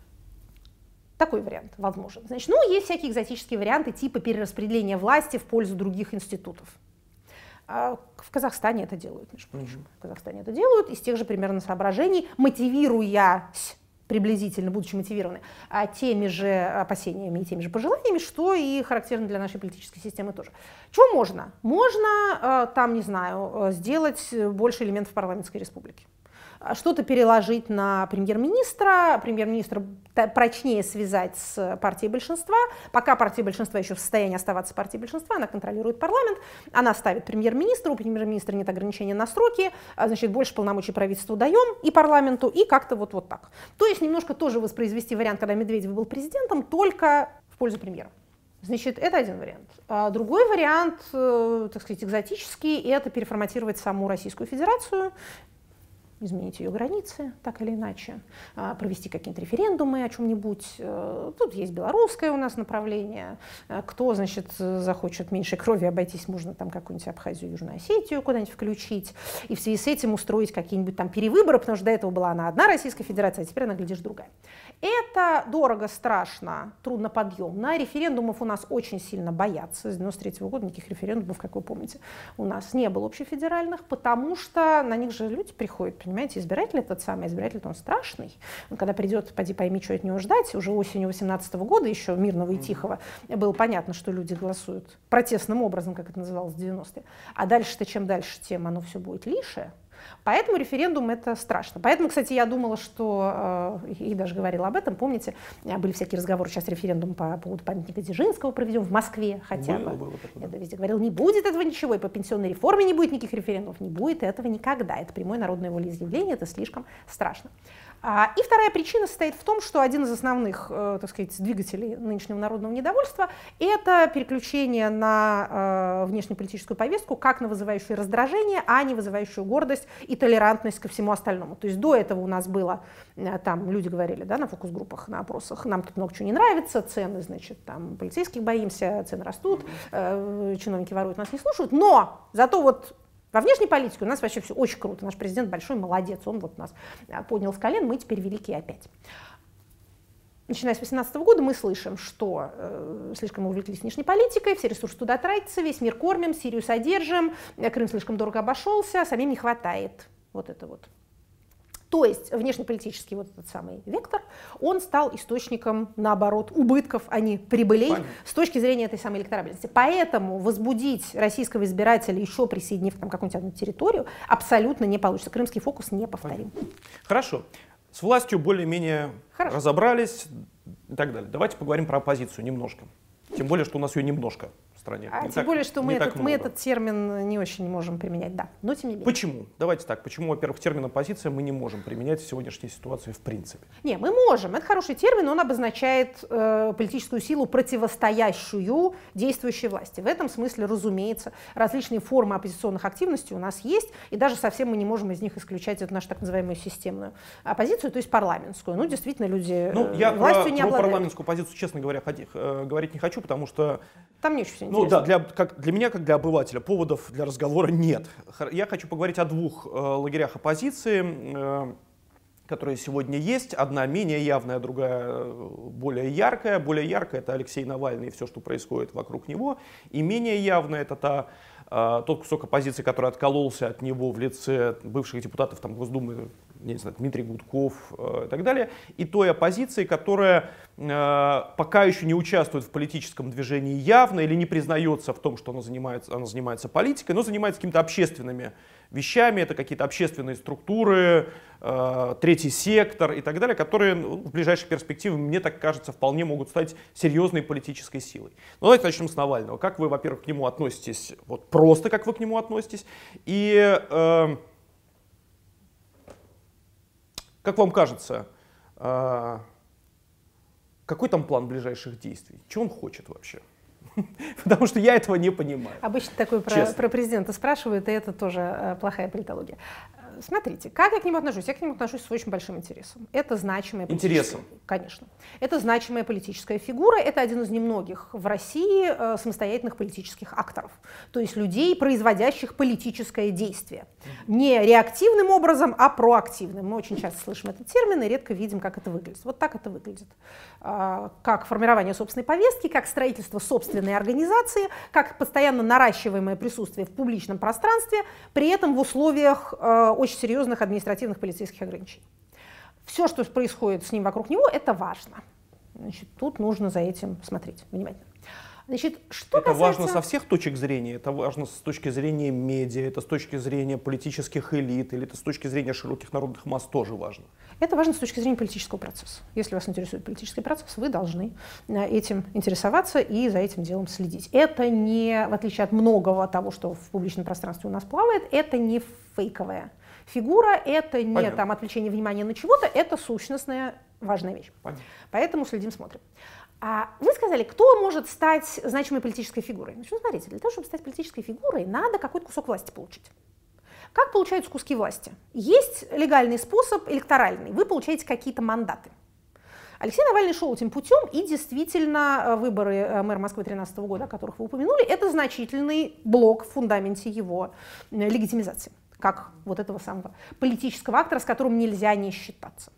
Такой вариант возможен. Значит, ну, есть всякие экзотические варианты типа перераспределения власти в пользу других институтов. В Казахстане это делают, между прочим. В Казахстане это делают из тех же примерно соображений, мотивируясь приблизительно, будучи мотивированы теми же опасениями и теми же пожеланиями, что и характерно для нашей политической системы тоже. Чего можно? Можно, там, не знаю, сделать больше элементов парламентской республики. Что-то переложить на премьер-министра прочнее связать с партией большинства. Пока партия большинства еще в состоянии оставаться партией большинства, она контролирует парламент, она ставит премьер-министра, у премьер-министра нет ограничения на сроки, значит, больше полномочий правительству даем и парламенту, и как-то вот так. То есть немножко тоже воспроизвести вариант, когда Медведев был президентом, только в пользу премьера. Значит, это один вариант. Другой вариант, так сказать, экзотический, это переформатировать саму Российскую Федерацию, изменить ее границы, так или иначе, провести какие-то референдумы о чем-нибудь. Тут есть белорусское у нас направление. Кто, значит, захочет меньшей крови обойтись, можно там какую-нибудь Абхазию, Южную Осетию куда-нибудь включить. И в связи с этим устроить какие-нибудь там перевыборы, потому что до этого была она одна Российская Федерация, а теперь она, глядишь, другая. Это дорого, страшно, трудноподъемно. Референдумов у нас очень сильно боятся. С 1993 года никаких референдумов, как вы помните, у нас не было общефедеральных, потому что на них же люди приходят. Понимаете, избиратель этот самый, избиратель он страшный. Он когда придет, поди пойми, что от него ждать, уже осенью 2018 года, еще мирного и тихого, было понятно, что люди голосуют протестным образом, как это называлось в 90-е. А дальше-то, чем дальше, тем оно все будет лишее. Поэтому референдум это страшно. Поэтому, кстати, я думала, что, и даже говорила об этом, помните, были всякие разговоры, сейчас референдум по поводу памятника Дзержинского проведем в Москве хотя бы. Я везде говорила, не будет этого ничего, и по пенсионной реформе не будет никаких референдумов, не будет этого никогда. Это прямое народное волеизъявление, это слишком страшно. И вторая причина состоит в том, что один из основных, так сказать, двигателей нынешнего народного недовольства – это переключение на внешнеполитическую повестку как на вызывающую раздражение, а не вызывающую гордость и толерантность ко всему остальному. То есть до этого у нас было, там люди говорили, да, на фокус-группах, на опросах, нам тут много чего не нравится, цены, значит, там полицейских боимся, цены растут, чиновники воруют, нас не слушают, но зато вот во внешней политике у нас вообще все очень круто. Наш президент большой молодец, он вот нас поднял с колен, мы теперь великие опять. Начиная с 2018 года мы слышим, что слишком увлеклись внешней политикой, все ресурсы туда тратятся, весь мир кормим, Сирию содержим, Крым слишком дорого обошелся, самим не хватает. Вот это вот. То есть внешнеполитический вот этот самый вектор, он стал источником, наоборот, убытков, а не прибылей. Понятно. С точки зрения этой самой электорабельности. Поэтому возбудить российского избирателя, еще присоединив там какую-нибудь одну территорию, абсолютно не получится. Крымский фокус не повторим. Хорошо. С властью более-менее разобрались и так далее. Давайте поговорим про оппозицию немножко. Тем более, что у нас ее немножко в стране. Тем более, что мы этот термин не очень можем применять, да, но тем не менее. Почему? Давайте так, почему, во-первых, термин оппозиция мы не можем применять в сегодняшней ситуации в принципе? Не, мы можем, это хороший термин, он обозначает политическую силу, противостоящую действующей власти. В этом смысле, разумеется, различные формы оппозиционных активностей у нас есть, и даже совсем мы не можем из них исключать эту нашу так называемую системную оппозицию, то есть парламентскую. Ну, действительно, люди властью не обладают. Про парламентскую оппозицию, честно говоря, говорить не хочу, потому что там не очень все ну интересно. да, для меня, как для обывателя, поводов для разговора нет. Я хочу поговорить о двух лагерях оппозиции, которые сегодня есть. Одна менее явная, другая более яркая. Более яркая — это Алексей Навальный и все, что происходит вокруг него. И менее явная — это тот кусок оппозиции, который откололся от него в лице бывших депутатов там, Госдумы, я не знаю, Дмитрий Гудков и так далее, и той оппозиции, которая пока еще не участвует в политическом движении явно или не признается в том, что она занимается политикой, но занимается какими-то общественными вещами, это какие-то общественные структуры, третий сектор и так далее, которые в ближайшей перспективе, мне так кажется, вполне могут стать серьезной политической силой. Ну, давайте начнем с Навального. Как вы, во-первых, к нему относитесь, вот просто как вы к нему относитесь, и как вам кажется, какой там план ближайших действий? Чего он хочет вообще? Потому что я этого не понимаю. Обычно такое про президента спрашивают, и это тоже плохая политология. Смотрите, как я к нему отношусь? Я к нему отношусь с очень большим интересом. Это значимая политическая... Конечно. Это значимая политическая фигура. Это один из немногих в России самостоятельных политических акторов. То есть людей, производящих политическое действие. Не реактивным образом, а проактивным. Мы очень часто слышим этот термин и редко видим, как это выглядит. Вот так это выглядит. Как формирование собственной повестки, как строительство собственной организации, как постоянно наращиваемое присутствие в публичном пространстве, при этом в условиях очень серьезных административных полицейских ограничений. Все, что происходит с ним вокруг него, это важно. Значит, тут нужно за этим смотреть внимательно. Значит, что это важно со всех точек зрения? Это важно с точки зрения медиа, это с точки зрения политических элит, или это с точки зрения широких народных масс тоже важно? Это важно с точки зрения политического процесса. Если вас интересует политический процесс, вы должны этим интересоваться и за этим делом следить. Это не, в отличие от многого того, что в публичном пространстве у нас плавает, это не фейковая фигура, это не там, отвлечение внимания на чего-то, это сущностная важная вещь. Понятно. Поэтому следим, смотрим. Вы сказали, кто может стать значимой политической фигурой? Ну, смотрите, для того, чтобы стать политической фигурой, надо какой-то кусок власти получить. Как получаются куски власти? Есть легальный способ, электоральный. Вы получаете какие-то мандаты. Алексей Навальный шел этим путем, и действительно выборы мэра Москвы 2013 года, о которых вы упомянули, это значительный блок в фундаменте его легитимизации, как вот этого самого политического актора, с которым нельзя не считаться.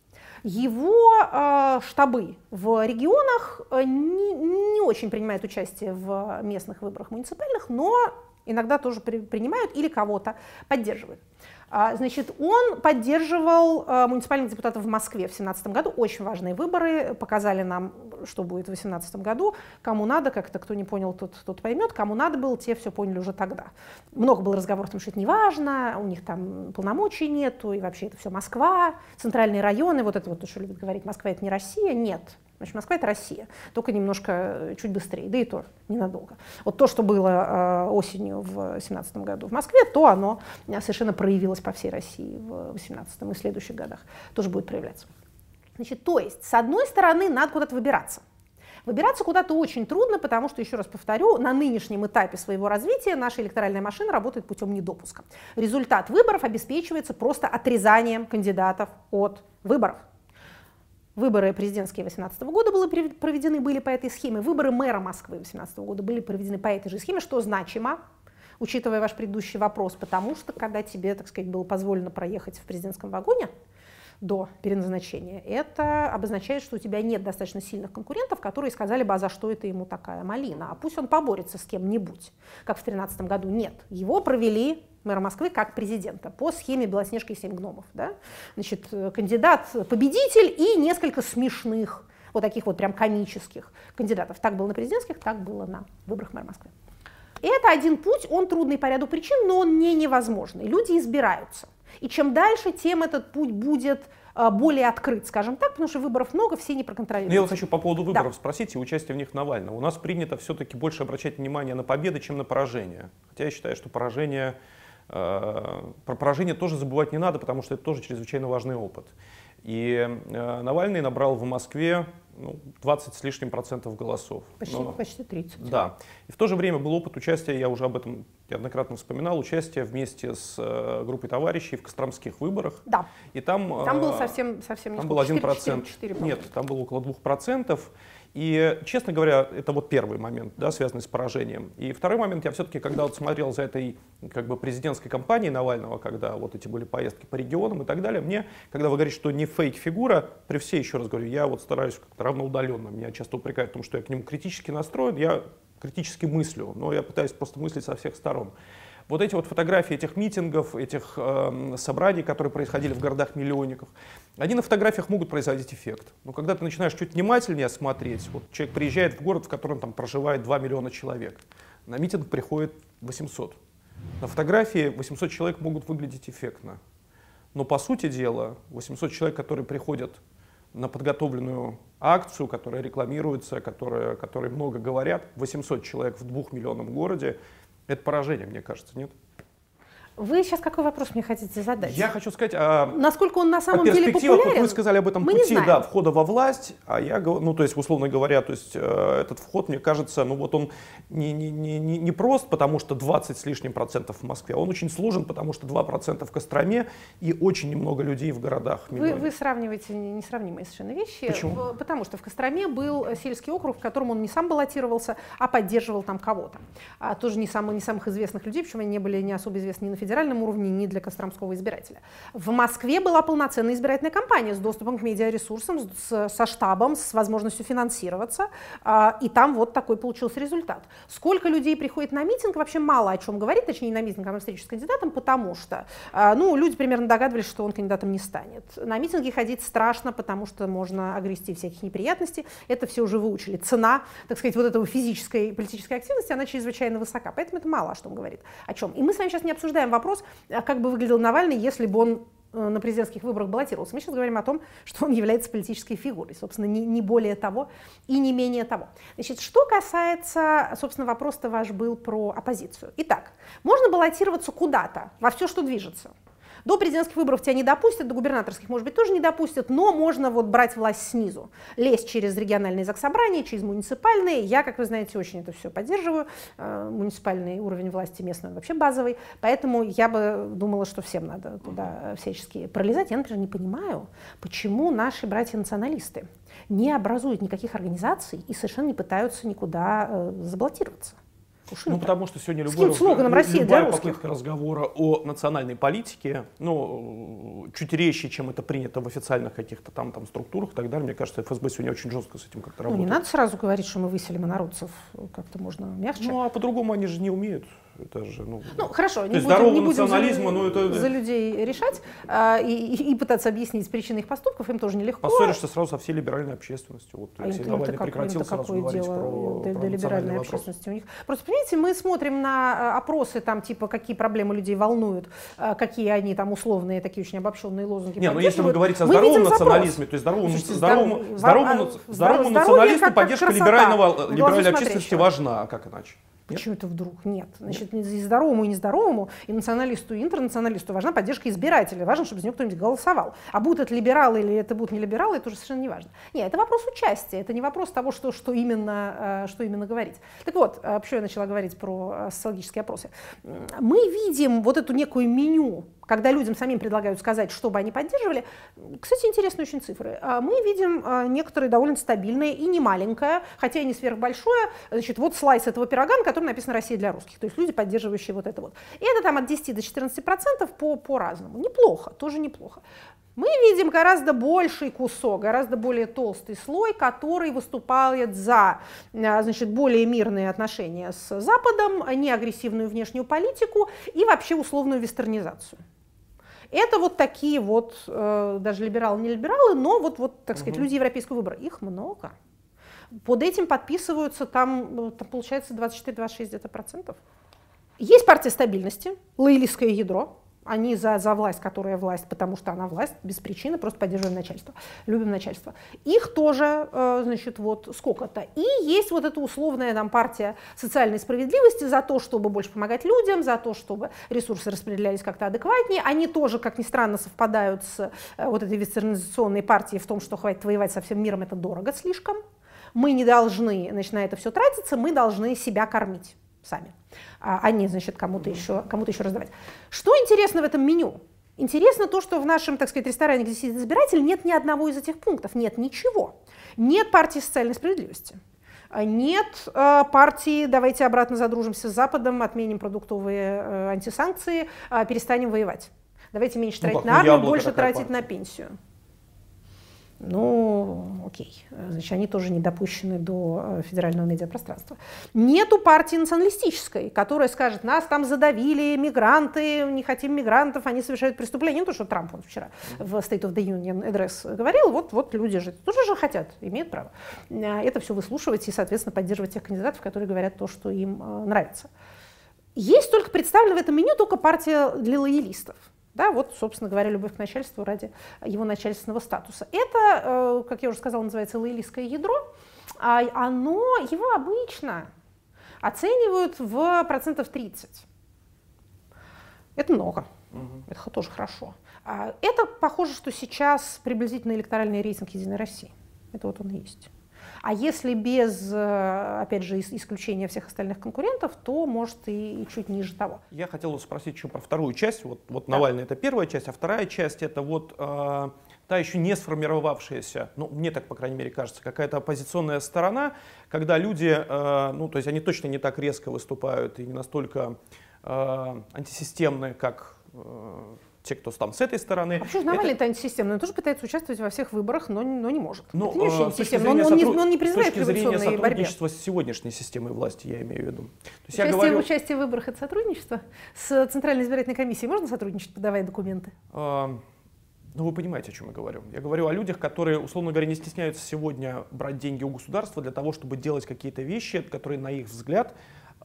Его штабы в регионах не очень принимают участие в местных выборах муниципальных, но иногда тоже принимают или кого-то поддерживают. Значит, он поддерживал муниципальных депутатов в Москве в 2017 году. Очень важные выборы, показали нам, что будет в 2018 году. Кому надо, как-то кто не понял, тот поймет. Кому надо было, те все поняли уже тогда. Много было разговоров о том, что это не важно, у них там полномочий нету, и вообще это все Москва, центральные районы, вот это вот то, что любят говорить, Москва это не Россия, нет. Значит, Москва — это Россия, только немножко чуть быстрее, да и то ненадолго. Вот то, что было осенью в 2017 году в Москве, то оно совершенно проявилось по всей России в 2018 и в следующих годах тоже будет проявляться. Значит, то есть, с одной стороны, надо куда-то выбираться. Выбираться куда-то очень трудно, потому что, еще раз повторю, на нынешнем этапе своего развития наша электоральная машина работает путем недопуска. Результат выборов обеспечивается просто отрезанием кандидатов от выборов. Выборы президентские 2018 года были по этой схеме, выборы мэра Москвы 2018 года были проведены по этой же схеме, что значимо, учитывая ваш предыдущий вопрос, потому что когда тебе, так сказать, было позволено проехать в президентском вагоне до переназначения, это обозначает, что у тебя нет достаточно сильных конкурентов, которые сказали бы, а за что это ему такая малина, а пусть он поборется с кем-нибудь, как в 2013 году. Нет, его провели мэра Москвы как президента по схеме «Белоснежка и 7 гномов». Да? Значит, кандидат-победитель и несколько смешных, вот таких вот прям комических кандидатов. Так было на президентских, так было на выборах мэра Москвы. И это один путь, он трудный по ряду причин, но он не невозможный. Люди избираются. И чем дальше, тем этот путь будет более открыт, скажем так, потому что выборов много, все не проконтролируют. Я вот хочу по поводу выборов спросить и участия в них Навального. У нас принято все-таки больше обращать внимание на победы, чем на поражение. Хотя я считаю, что про поражение тоже забывать не надо, потому что это тоже чрезвычайно важный опыт. И Навальный набрал в Москве 20 с лишним процентов голосов. Почти 30. Да. И в то же время был опыт участия, я уже об этом неоднократно вспоминал, участие вместе с группой товарищей в костромских выборах. Да. И там было совсем там был 1%. Нет, там было около 2%. И, честно говоря, это вот первый момент, да, связанный с поражением. И второй момент, я все-таки, когда вот смотрел за этой как бы президентской кампанией Навального, когда вот эти были поездки по регионам и так далее, мне, когда вы говорите, что не фейк-фигура, при всей, еще раз говорю, я вот стараюсь как-то равноудаленно, меня часто упрекают в том, что я к нему критически настроен, я критически мыслю, но я пытаюсь просто мыслить со всех сторон. Вот эти вот фотографии этих митингов, этих собраний, которые происходили в городах-миллионниках, они на фотографиях могут производить эффект. Но когда ты начинаешь чуть внимательнее смотреть, вот человек приезжает в город, в котором там проживает 2 миллиона человек, на митинг приходит 800. На фотографии 800 человек могут выглядеть эффектно. Но по сути дела 800 человек, которые приходят на подготовленную акцию, которая рекламируется, которые много говорят, 800 человек в 2-миллионном городе, это поражение, мне кажется, нет? Вы сейчас какой вопрос мне хотите задать? Я хочу сказать, насколько он на самом деле популярен? Вот вы сказали об этом пути, да, входа во власть, а я говорю, ну, то есть, условно говоря, то есть, этот вход, мне кажется, ну, вот он не прост, потому что 20 с лишним процентов в Москве, а он очень сложен, потому что 2% в Костроме и очень немного людей в городах. Вы сравниваете несравнимые совершенно вещи. Почему? Потому что в Костроме был сельский округ, в котором он не сам баллотировался, а поддерживал там кого-то. Тоже не самых известных людей, причем они не были не особо известны ни на федеральном уровне, ни для костромского избирателя. В Москве была полноценная избирательная кампания с доступом к медиаресурсам, со штабом, с возможностью финансироваться, и там вот такой получился результат. Сколько людей приходит на митинг, вообще мало о чем говорит, точнее не на митинг, а на встречу с кандидатом, потому что люди примерно догадывались, что он кандидатом не станет. На митинги ходить страшно, потому что можно огрести всяких неприятностей, это все уже выучили. Цена, так сказать, вот этого физической и политической активности, она чрезвычайно высока, поэтому это мало о чем говорит. О чем. И мы с вами сейчас не обсуждаем вопрос, как бы выглядел Навальный, если бы он на президентских выборах баллотировался. Мы сейчас говорим о том, что он является политической фигурой, собственно, не более того и не менее того. Значит, что касается, собственно, вопрос-то ваш был про оппозицию. Итак, можно баллотироваться куда-то, во все, что движется. До президентских выборов тебя не допустят, до губернаторских, может быть, тоже не допустят, но можно вот брать власть снизу, лезть через региональные заксобрания, через муниципальные. Я, как вы знаете, очень это все поддерживаю. Муниципальный уровень власти местный он вообще базовый, поэтому я бы думала, что всем надо туда всячески пролезать. Я, например, не понимаю, почему наши братья-националисты не образуют никаких организаций и совершенно не пытаются никуда заблокироваться. Ну, потому что сегодня любая попытка разговора о национальной политике, ну, чуть резче, чем это принято в официальных каких-то там структурах и так далее. Мне кажется, ФСБ сегодня очень жестко с этим как-то работает. Не надо сразу говорить, что мы выселим инородцев, как-то можно мягче. Ну, а по-другому они же не умеют. Это же, хорошо, не будем за людей решать и пытаться объяснить причины их поступков, им тоже нелегко. Поссоришься сразу со всей либеральной общественностью. Вот, Алексей Навальный прекратил сразу говорить про либеральной общественности у них. Просто, понимаете, мы смотрим на опросы, там, типа, какие проблемы людей волнуют, какие они там условные, такие очень обобщенные лозунги. Не, но если вы говорите о здоровом национализме, то есть здоровому национализму поддержка либеральной общественности важна, а как иначе? Почему это вдруг? Нет. Значит, и здоровому, и нездоровому, и националисту, и интернационалисту важна поддержка избирателей. Важно, чтобы за него кто-нибудь голосовал. А будут это либералы или это будут не либералы, это уже совершенно не важно. Нет, это вопрос участия, это не вопрос того, что именно говорить. Так вот, почему я начала говорить про социологические опросы. Мы видим вот эту некую меню, когда людям самим предлагают сказать, что бы они поддерживали. Кстати, интересные очень цифры. Мы видим некоторые довольно стабильные и не маленькое, хотя и не сверхбольшое. Значит, вот слайс этого пирога, на котором написано «Россия для русских», то есть люди, поддерживающие вот это вот. И это там от 10 до 14% по-разному. Неплохо, тоже неплохо. Мы видим гораздо больший кусок, гораздо более толстый слой, который выступает за, значит, более мирные отношения с Западом, неагрессивную внешнюю политику и вообще условную вестернизацию. Это вот такие вот, даже либералы, не либералы, но вот так сказать, люди европейского выбора. Их много. Под этим подписываются там получается 24-26 где-то процентов. Есть партия стабильности, лоялистское ядро. Они за власть, которая власть, потому что она власть, без причины, просто поддерживаем начальство, любим начальство. Их тоже, значит, вот сколько-то. И есть вот эта условная там партия социальной справедливости за то, чтобы больше помогать людям, за то, чтобы ресурсы распределялись как-то адекватнее. Они тоже, как ни странно, совпадают с вот этой вестернизационной партией в том, что хватит воевать со всем миром, это дорого слишком. Мы не должны, значит, на это все тратиться, мы должны себя кормить сами, а не, значит, кому-то еще раздавать. Что интересно в этом меню? Интересно то, что в нашем, так сказать, ресторане, где сидит избиратель, нет ни одного из этих пунктов, нет ничего. Нет партии социальной справедливости. Нет партии «давайте обратно задружимся с Западом, отменим продуктовые антисанкции, перестанем воевать». Давайте меньше тратить на армию, больше тратить на пенсию. Ну, окей. Значит, они тоже не допущены до федерального медиапространства. Нету партии националистической, которая скажет, нас там задавили мигранты, не хотим мигрантов, они совершают преступления. Не то, что Трамп он вчера в State of the Union Address говорил, вот люди же тоже же хотят, имеют право это все выслушивать и, соответственно, поддерживать тех кандидатов, которые говорят то, что им нравится. Есть только представлена в этом меню только партия для лоялистов. Да, вот, собственно говоря, любовь к начальству ради его начальственного статуса. Это, как я уже сказала, называется лоялистское ядро. Его обычно оценивают в процентов 30. Это много, это тоже хорошо. Это похоже, что сейчас приблизительно электоральный рейтинг «Единой России». Это вот он и есть. А если без, опять же, исключения всех остальных конкурентов, то может и чуть ниже того. Я хотел спросить еще про вторую часть. Вот Навальный — это первая часть, а вторая часть — это вот та еще не сформировавшаяся, ну, мне так, по крайней мере, кажется, какая-то оппозиционная сторона, когда люди, ну, то есть они точно не так резко выступают и не настолько антисистемные, как те, кто там с этой стороны. А почему Навальный-то антисистемный? Он тоже пытается участвовать во всех выборах, но не может. Ну, это не очень антисистемно. Он не призывает к революционной борьбе. С точки зрения сотрудничества с сегодняшней системой власти, я имею в виду. То есть участие в выборах — это сотрудничество? С Центральной избирательной комиссией можно сотрудничать, подавая документы? Ну, вы понимаете, о чем я говорю. Я говорю о людях, которые, условно говоря, не стесняются сегодня брать деньги у государства для того, чтобы делать какие-то вещи, которые, на их взгляд,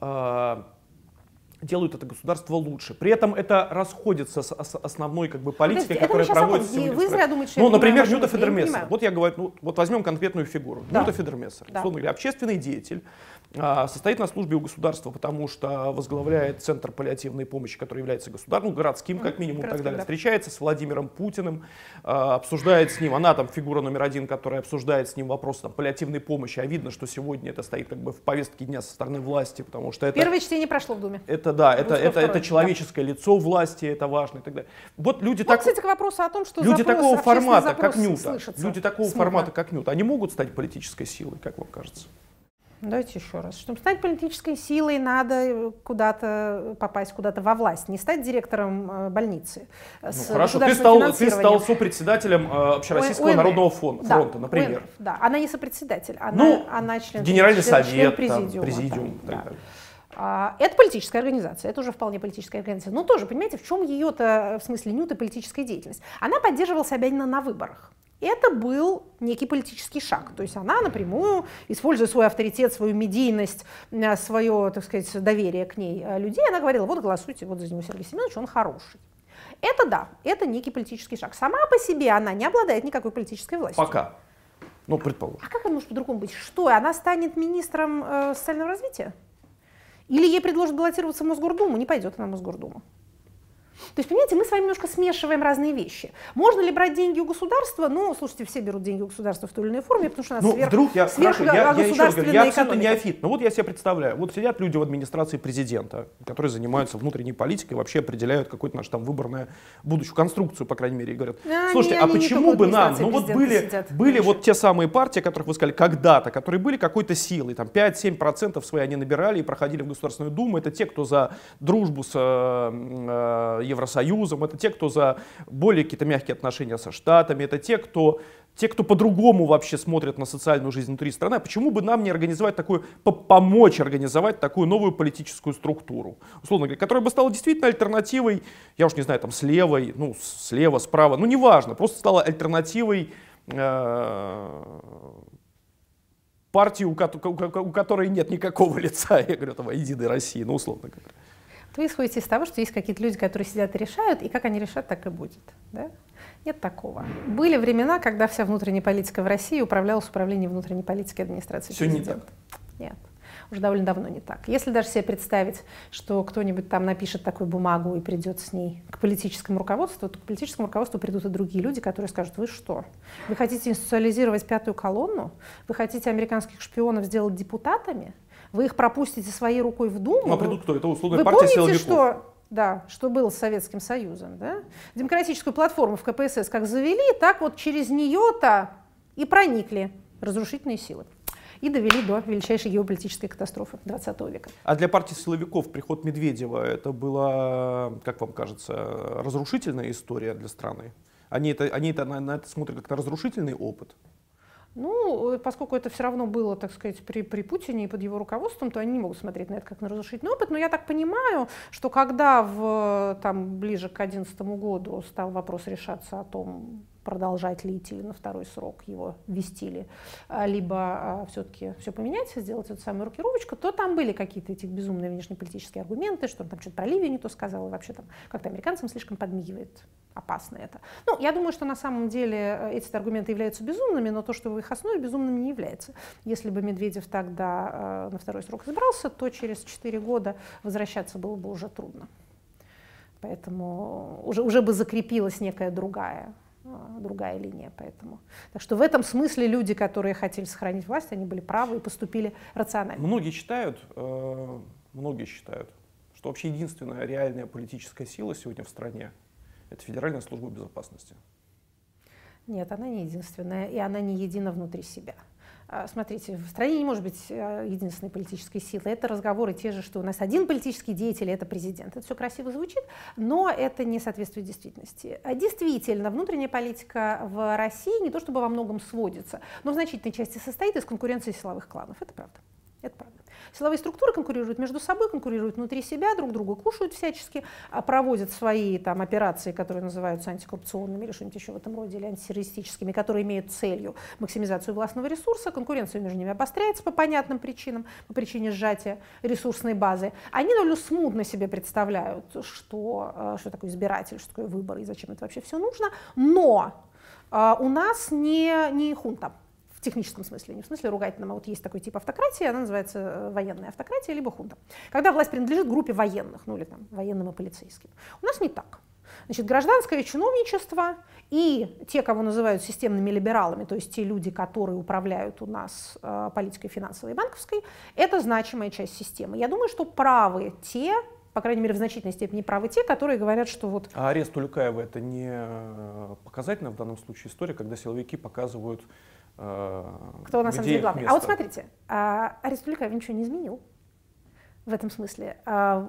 делают это государство лучше. При этом это расходится с основной политикой, которая проводится сегодня. Вы зря думаете, что ну, например, Ньюта Федермессер. Вот я говорю, вот возьмем конкретную фигуру. Да. Ньюта Федермессер, условно говоря, общественный деятель, состоит на службе у государства, потому что возглавляет Центр паллиативной помощи, который является государственным, городским, как минимум, и так далее. Да. Встречается с Владимиром Путиным, обсуждает с ним, она там фигура номер один, которая обсуждает с ним вопрос паллиативной помощи, а видно, что сегодня это стоит в повестке дня со стороны власти, потому что это... Первое чтение прошло в Думе. Это человеческое лицо власти, это важно и так далее. Вот люди кстати, к вопросу о том, что люди такого формата, как Ньюта, они могут стать политической силой, как вам кажется? Давайте еще раз. Чтобы стать политической силой, надо куда-то попасть куда-то во власть, не стать директором больницы. Хорошо, ты стал сопредседателем Общероссийского народного фронта, например. Да, она не сопредседатель, она член Генеральный совет, президиум. Это политическая организация, это уже вполне политическая организация. Но тоже, понимаете, в чем ее-то, в смысле, Ньюта, политическая деятельность? Она поддерживала Собянина на выборах. Это был некий политический шаг. То есть она напрямую, используя свой авторитет, свою медийность, свое, так сказать, доверие к ней людей, она говорила, вот голосуйте вот за него, Сергей Семенович, он хороший. Это да, это некий политический шаг. Сама по себе она не обладает никакой политической властью. Пока. Ну, предположим. А как она может по-другому быть? Что, она станет министром социального развития? Или ей предложат баллотироваться в Мосгордуму? Не пойдет она в Мосгордуму. То есть, понимаете, мы с вами немножко смешиваем разные вещи. Можно ли брать деньги у государства? Ну, слушайте, все берут деньги у государства в той или иной форме, потому что у нас я абсолютно неофит. Но вот я себе представляю, вот сидят люди в администрации президента, которые занимаются внутренней политикой, вообще определяют какое-то наше там выборное будущую конструкцию, по крайней мере, и говорят, слушайте, а почему бы нам, ну вот были вот те самые партии, о которых вы сказали когда-то, которые были какой-то силой, там 5-7% свои они набирали и проходили в Государственную Думу, это те, кто за дружбу с Евросоюзом, это те, кто за более какие-то мягкие отношения со Штатами, это те, кто по-другому вообще смотрят на социальную жизнь внутри страны. А почему бы нам не организовать такую, помочь организовать такую новую политическую структуру, условно говоря, которая бы стала действительно альтернативой, я уж не знаю, там с левой, ну слева, справа, ну неважно, просто стала альтернативой партии, у которой нет никакого лица, я говорю, там, Единой России, ну условно говоря. Вы исходите из того, что есть какие-то люди, которые сидят и решают, и как они решат, так и будет. Да? Нет такого. Были времена, когда вся внутренняя политика в России управлялась управлением внутренней политики администрации президента. Все не так? Нет. Уже довольно давно не так. Если даже себе представить, что кто-нибудь там напишет такую бумагу и придет с ней к политическому руководству, то к политическому руководству придут и другие люди, которые скажут, вы что? Вы хотите институциализировать пятую колонну? Вы хотите американских шпионов сделать депутатами? Вы их пропустите своей рукой в Думу. Ну, а придут кто? Это условная партия силовиков. Что да, что было с Советским Союзом. Да? Демократическую платформу в КПСС как завели, так вот через нее-то и проникли разрушительные силы. И довели до величайшей геополитической катастрофы 20 века. А для партии силовиков приход Медведева это была, как вам кажется, разрушительная история для страны? Они на это смотрят как на разрушительный опыт? Ну, поскольку это все равно было, так сказать, при Путине и под его руководством, то они не могут смотреть на это как на разрушительный опыт. Но я так понимаю, что когда ближе к 2011 году стал вопрос решаться о том, продолжать ли идти на второй срок, его вести ли, либо все-таки все поменять, сделать эту самую рокировочку, то там были какие-то эти безумные внешнеполитические аргументы, что он там что-то про Ливию не то сказал, и вообще там как-то американцам слишком подмигивает. Опасно это. Ну, я думаю, что на самом деле эти аргументы являются безумными, но то, что в их основе, безумным не является. Если бы Медведев тогда на второй срок избрался, то через 4 года возвращаться было бы уже трудно. Поэтому уже бы закрепилась некая другая линия. Поэтому. Так что в этом смысле люди, которые хотели сохранить власть, они были правы и поступили рационально. Многие считают, что вообще единственная реальная политическая сила сегодня в стране — это Федеральная служба безопасности. Нет, она не единственная, и она не едина внутри себя. Смотрите, в стране не может быть единственной политической силы. Это разговоры те же, что у нас один политический деятель, это президент. Это все красиво звучит, но это не соответствует действительности. Действительно, внутренняя политика в России не то чтобы во многом сводится, но в значительной части состоит из конкуренции силовых кланов. Это правда. Это правда. Силовые структуры конкурируют между собой, конкурируют внутри себя, друг друга кушают всячески, проводят свои там операции, которые называются антикоррупционными или что-нибудь еще в этом роде, или антитеррористическими, которые имеют целью максимизацию властного ресурса. Конкуренция между ними обостряется по понятным причинам, по причине сжатия ресурсной базы. Они довольно смутно себе представляют, что такое избиратель, что такое выбор и зачем это вообще все нужно. Но у нас не хунта. В техническом смысле, не в смысле ругательном, а вот есть такой тип автократии, она называется военная автократия, либо хунта. Когда власть принадлежит группе военных, ну или там военным и полицейским. У нас не так. Значит, гражданское чиновничество и те, кого называют системными либералами, то есть те люди, которые управляют у нас политикой финансовой и банковской, это значимая часть системы. Я думаю, что правы те, по крайней мере, в значительной степени правы те, которые говорят, что вот... А арест Улюкаева — это не показательная в данном случае история, когда силовики показывают... Кто на самом деле главный. А вот смотрите, арест Улюкаева ничего не изменил в этом смысле.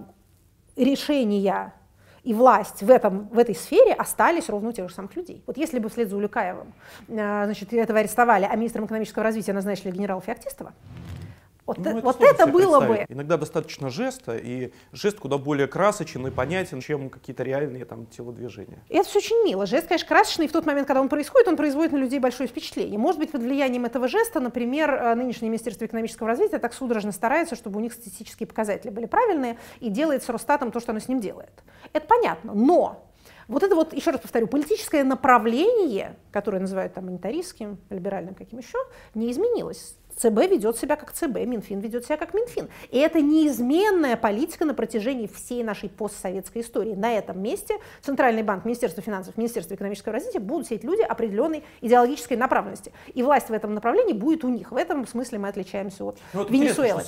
Решения и власть в этой сфере остались ровно у тех же самых людей. Вот если бы вслед за Улюкаевым этого арестовали, а министром экономического развития назначили генерала Феоктистова, вот это было бы. Иногда достаточно жеста, и жест куда более красочен и понятен, чем какие-то реальные там телодвижения. И это все очень мило. Жест, конечно, красочный, и в тот момент, когда он производит на людей большое впечатление. Может быть, под влиянием этого жеста, например, нынешнее Министерство экономического развития так судорожно старается, чтобы у них статистические показатели были правильные, и делает с Росстатом то, что оно с ним делает. Это понятно, но вот это вот, еще раз повторю, политическое направление, которое называют там монетаристским, либеральным, каким еще, не изменилось. ЦБ ведет себя как ЦБ, Минфин ведет себя как Минфин. И это неизменная политика на протяжении всей нашей постсоветской истории. На этом месте Центральный банк, Министерство финансов, Министерство экономического развития будут сидеть люди определенной идеологической направленности. И власть в этом направлении будет у них. В этом смысле мы отличаемся от Венесуэлы.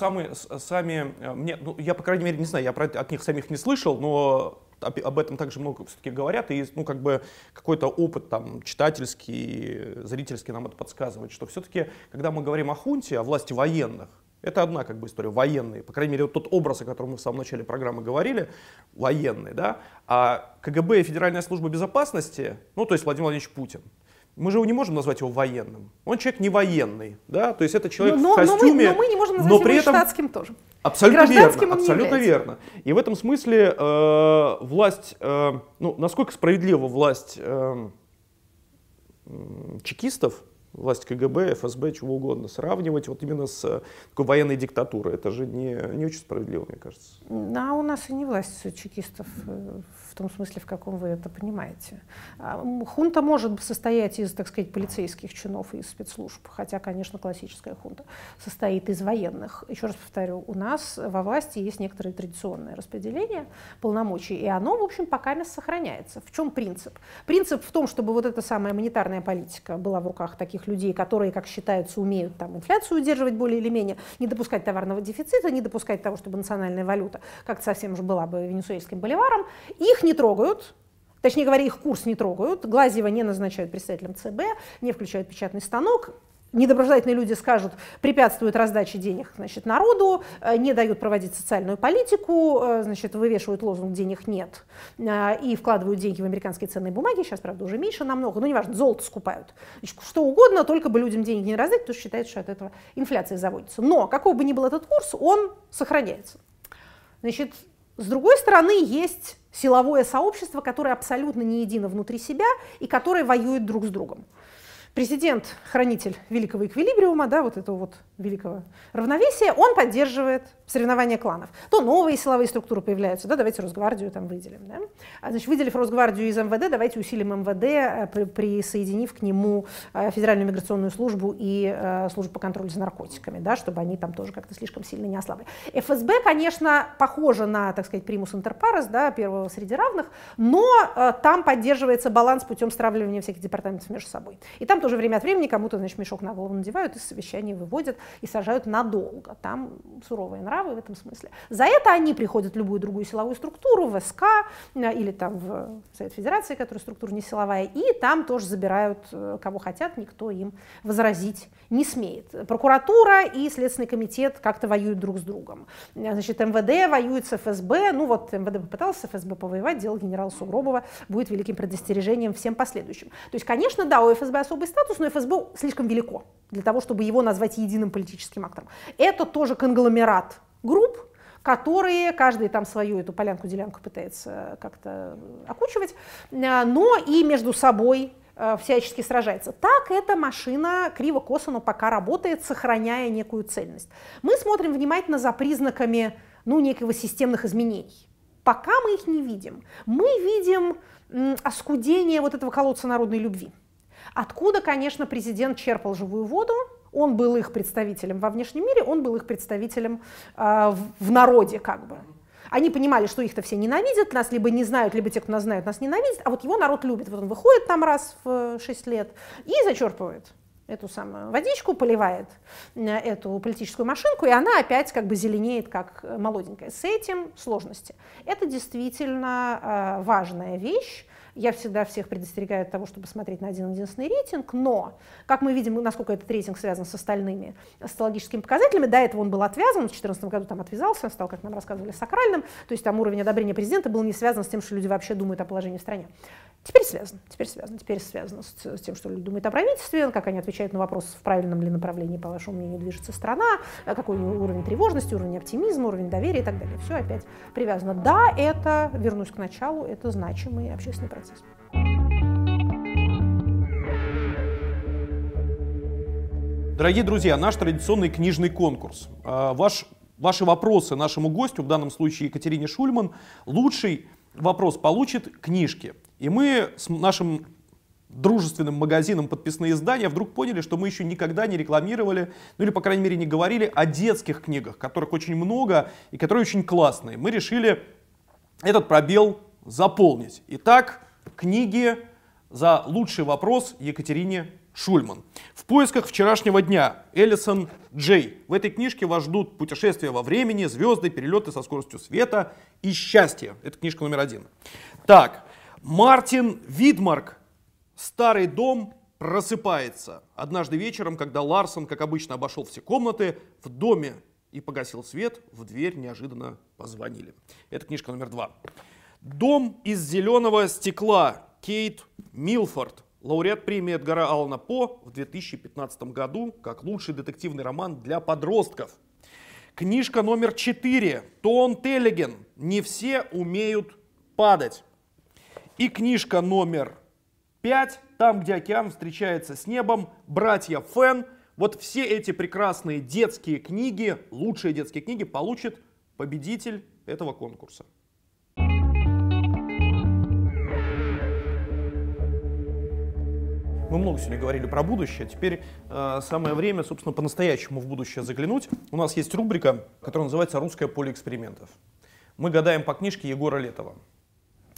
Я, по крайней мере, не знаю, я от них самих не слышал, но об этом также много все-таки говорят, и какой-то опыт там, читательский, зрительский нам это подсказывает, что все-таки, когда мы говорим о хунте, о власти военных, это одна история, военные, по крайней мере, вот тот образ, о котором мы в самом начале программы говорили, военные, да, а КГБ и Федеральная служба безопасности, то есть Владимир Владимирович Путин, мы же его не можем назвать его военным. Он человек не военный, да, то есть это человек в костюме. Но мы не можем назвать его штатским тоже. Абсолютно верно, абсолютно верно. И в этом смысле власть, насколько справедлива власть чекистов, власть КГБ, ФСБ, чего угодно, сравнивать вот именно с такой военной диктатурой, это же не очень справедливо, мне кажется. А у нас и не власть чекистов в том смысле, в каком вы это понимаете. Хунта может состоять из, так сказать, полицейских чинов и из спецслужб, хотя, конечно, классическая хунта состоит из военных. Еще раз повторю, у нас во власти есть некоторое традиционное распределение полномочий, и оно, в общем, пока сохраняется. В чем принцип? Принцип в том, чтобы вот эта самая монетарная политика была в руках таких таких людей, которые, как считается, умеют там инфляцию удерживать более или менее, не допускать товарного дефицита, не допускать того, чтобы национальная валюта как-то совсем уже была бы венесуэльским боливаром, их не трогают. Точнее говоря, их курс не трогают, Глазьева не назначают председателем ЦБ, не включают печатный станок. Недоброжелательные люди скажут, препятствуют раздаче денег, значит, народу, не дают проводить социальную политику, значит, вывешивают лозунг «денег нет» и вкладывают деньги в американские ценные бумаги, сейчас, правда, уже меньше намного, но неважно, золото скупают. Значит, что угодно, только бы людям денег не раздать, потому что считается, что от этого инфляция заводится. Но, каков бы ни был этот курс, он сохраняется. Значит, с другой стороны, есть силовое сообщество, которое абсолютно не едино внутри себя и которое воюет друг с другом. Президент, хранитель великого эквилибриума, да, вот этого вот великого равновесия, он поддерживает соревнования кланов. То новые силовые структуры появляются, да, давайте Росгвардию там выделим. Да? Значит, выделив Росгвардию из МВД, давайте усилим МВД, присоединив к нему Федеральную миграционную службу и службу по контролю за наркотиками, да, чтобы они там тоже как-то слишком сильно не ослабли. ФСБ, конечно, похоже на, так сказать, примус интер парес, да, первого среди равных, но там поддерживается баланс путем стравливания всяких департаментов между собой. И там тоже время от времени кому-то, значит, мешок на голову надевают, из совещания выводят и сажают надолго. Там суровые нравы в этом смысле. За это они приходят в любую другую силовую структуру, в СК или там в Совет Федерации, которая структура не силовая, и там тоже забирают кого хотят, никто им возразить не смеет. Прокуратура и Следственный комитет как-то воюют друг с другом. Значит, МВД воюет с ФСБ, ну вот МВД попытался с ФСБ повоевать, дело генерала Сугробова будет великим предостережением всем последующим. То есть, конечно, да, у ФСБ особый статус, но ФСБ слишком велико для того, чтобы его назвать единым политическим актором. Это тоже конгломерат групп, которые каждый там свою эту полянку-делянку пытается как-то окучивать, но и между собой всячески сражается. Так эта машина криво-косо, но пока работает, сохраняя некую цельность. Мы смотрим внимательно за признаками, ну, некого системных изменений. Пока мы их не видим. Мы видим оскудение вот этого колодца народной любви. Откуда, конечно, президент черпал живую воду. Он был их представителем во внешнем мире, он был их представителем в народе как бы. Они понимали, что их-то все ненавидят, нас либо не знают, либо те, кто нас знают, нас ненавидят, а вот его народ любит. Вот он выходит там раз в 6 лет и зачерпывает эту самую водичку, поливает эту политическую машинку, и она опять как бы зеленеет, как молоденькая. С этим сложности. Это действительно важная вещь. Я всегда всех предостерегаю от того, чтобы смотреть на один-единственный рейтинг, но, как мы видим, насколько этот рейтинг связан с остальными социологическими показателями, до этого он был отвязан, в 2014 году там отвязался, он стал, как нам рассказывали, сакральным, то есть там уровень одобрения президента был не связан с тем, что люди вообще думают о положении в стране. Теперь связано с тем, что люди думают о правительстве, как они отвечают на вопрос, в правильном ли направлении, по вашему мнению, движется страна, какой уровень тревожности, уровень оптимизма, уровень доверия и так далее. Все опять привязано. Да, это, вернусь к началу, это значимый общественный процесс. Дорогие друзья, наш традиционный книжный конкурс. Ваши вопросы нашему гостю, в данном случае Екатерине Шульман, лучший вопрос получит книжки. И мы с нашим дружественным магазином «Подписные издания» вдруг поняли, что мы еще никогда не рекламировали, ну или, по крайней мере, не говорили о детских книгах, которых очень много и которые очень классные. Мы решили этот пробел заполнить. Итак, книги за лучший вопрос Екатерине Шульман. В поисках вчерашнего дня. Элисон Джей. В этой книжке вас ждут путешествия во времени, звезды, перелеты со скоростью света и счастье. Это книжка номер 1. Так, Мартин Видмарк. Старый дом просыпается. Однажды вечером, когда Ларсон, как обычно, обошел все комнаты, в доме и погасил свет, в дверь неожиданно позвонили. Это книжка номер 2. Дом из зеленого стекла. Кейт Милфорд. Лауреат премии Эдгара Аллана По в 2015 году как лучший детективный роман для подростков. Книжка номер 4. Тоон Теллиген. Не все умеют падать. И книжка номер 5. Там, где океан встречается с небом. Братья Фен. Вот все эти прекрасные детские книги, лучшие детские книги, получит победитель этого конкурса. Мы много сегодня говорили про будущее, теперь самое время, собственно, по-настоящему в будущее заглянуть. У нас есть рубрика, которая называется «Русское поле экспериментов». Мы гадаем по книжке Егора Летова.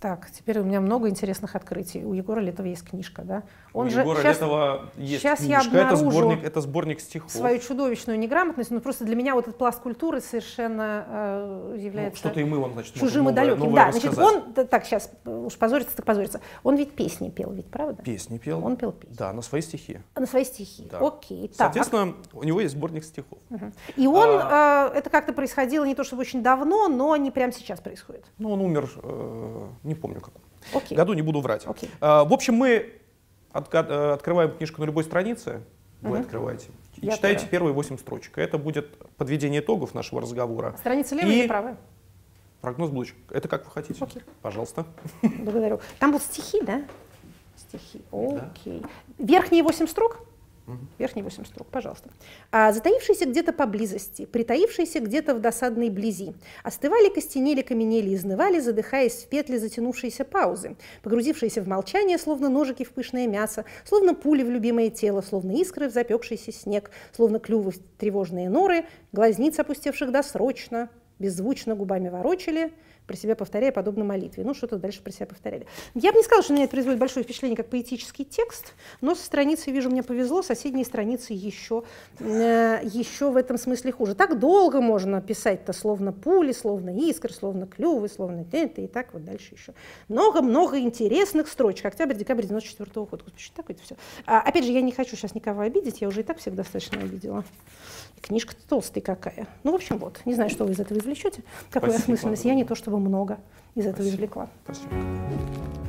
Так, теперь у меня много интересных открытий. У Егора Летова есть книжка, да? У Егора Летова есть сейчас книжка, я обнаружу это сборник стихов. свою чудовищную неграмотность, но просто для меня вот этот пласт культуры совершенно является что-то и мы, он, значит, чужим и далеким. Да, значит, он, так, сейчас уж позорится, так позорится. Он ведь песни пел, ведь правда? Песни пел. Он пел песни. Да, на свои стихи. На свои стихи, да. Окей. Соответственно, у него есть сборник стихов. И он, это как-то происходило не то чтобы очень давно, но не прямо сейчас происходит. Ну, он умер, не помню как. Окей. Году не буду врать. Окей. В общем, мы открываем книжку на любой странице, вы открываете, и Я читаете тоже. первые 8 строчек. Это будет подведение итогов нашего разговора. Страница левая или правая? Прогноз будущего. Это как вы хотите. Окей. Пожалуйста. Благодарю. Там будут стихи, да? Стихи. Окей. Верхние 8 строк? Верхние 8 строк, пожалуйста. Затаившиеся где-то поблизости, притаившиеся где-то в досадной близи, остывали, костенели, каменели, изнывали, задыхаясь в петли затянувшиеся паузы, погрузившиеся в молчание, словно ножики в пышное мясо, словно пули в любимое тело, словно искры в запекшийся снег, словно клювы в тревожные норы, глазниц опустевших досрочно, беззвучно губами ворочали, про себя повторяя, подобно молитве. Ну, что-то дальше про себя повторяли. Я бы не сказала, что на меня это производит большое впечатление, как поэтический текст, но со страницы, вижу, мне повезло, соседние страницы еще в этом смысле хуже. Так долго можно писать-то, словно пули, словно искры, словно клювы, словно это, и так вот дальше еще. Много-много интересных строчек. Октябрь-декабрь 94-го года. Что такое это все? Опять же, я не хочу сейчас никого обидеть, я уже и так всех достаточно обидела. Книжка-то толстая какая. Ну, в общем, вот. Не знаю, что вы из этого извлечете. Какую осмысленность. Я не то чтобы много из этого извлекла. Спасибо.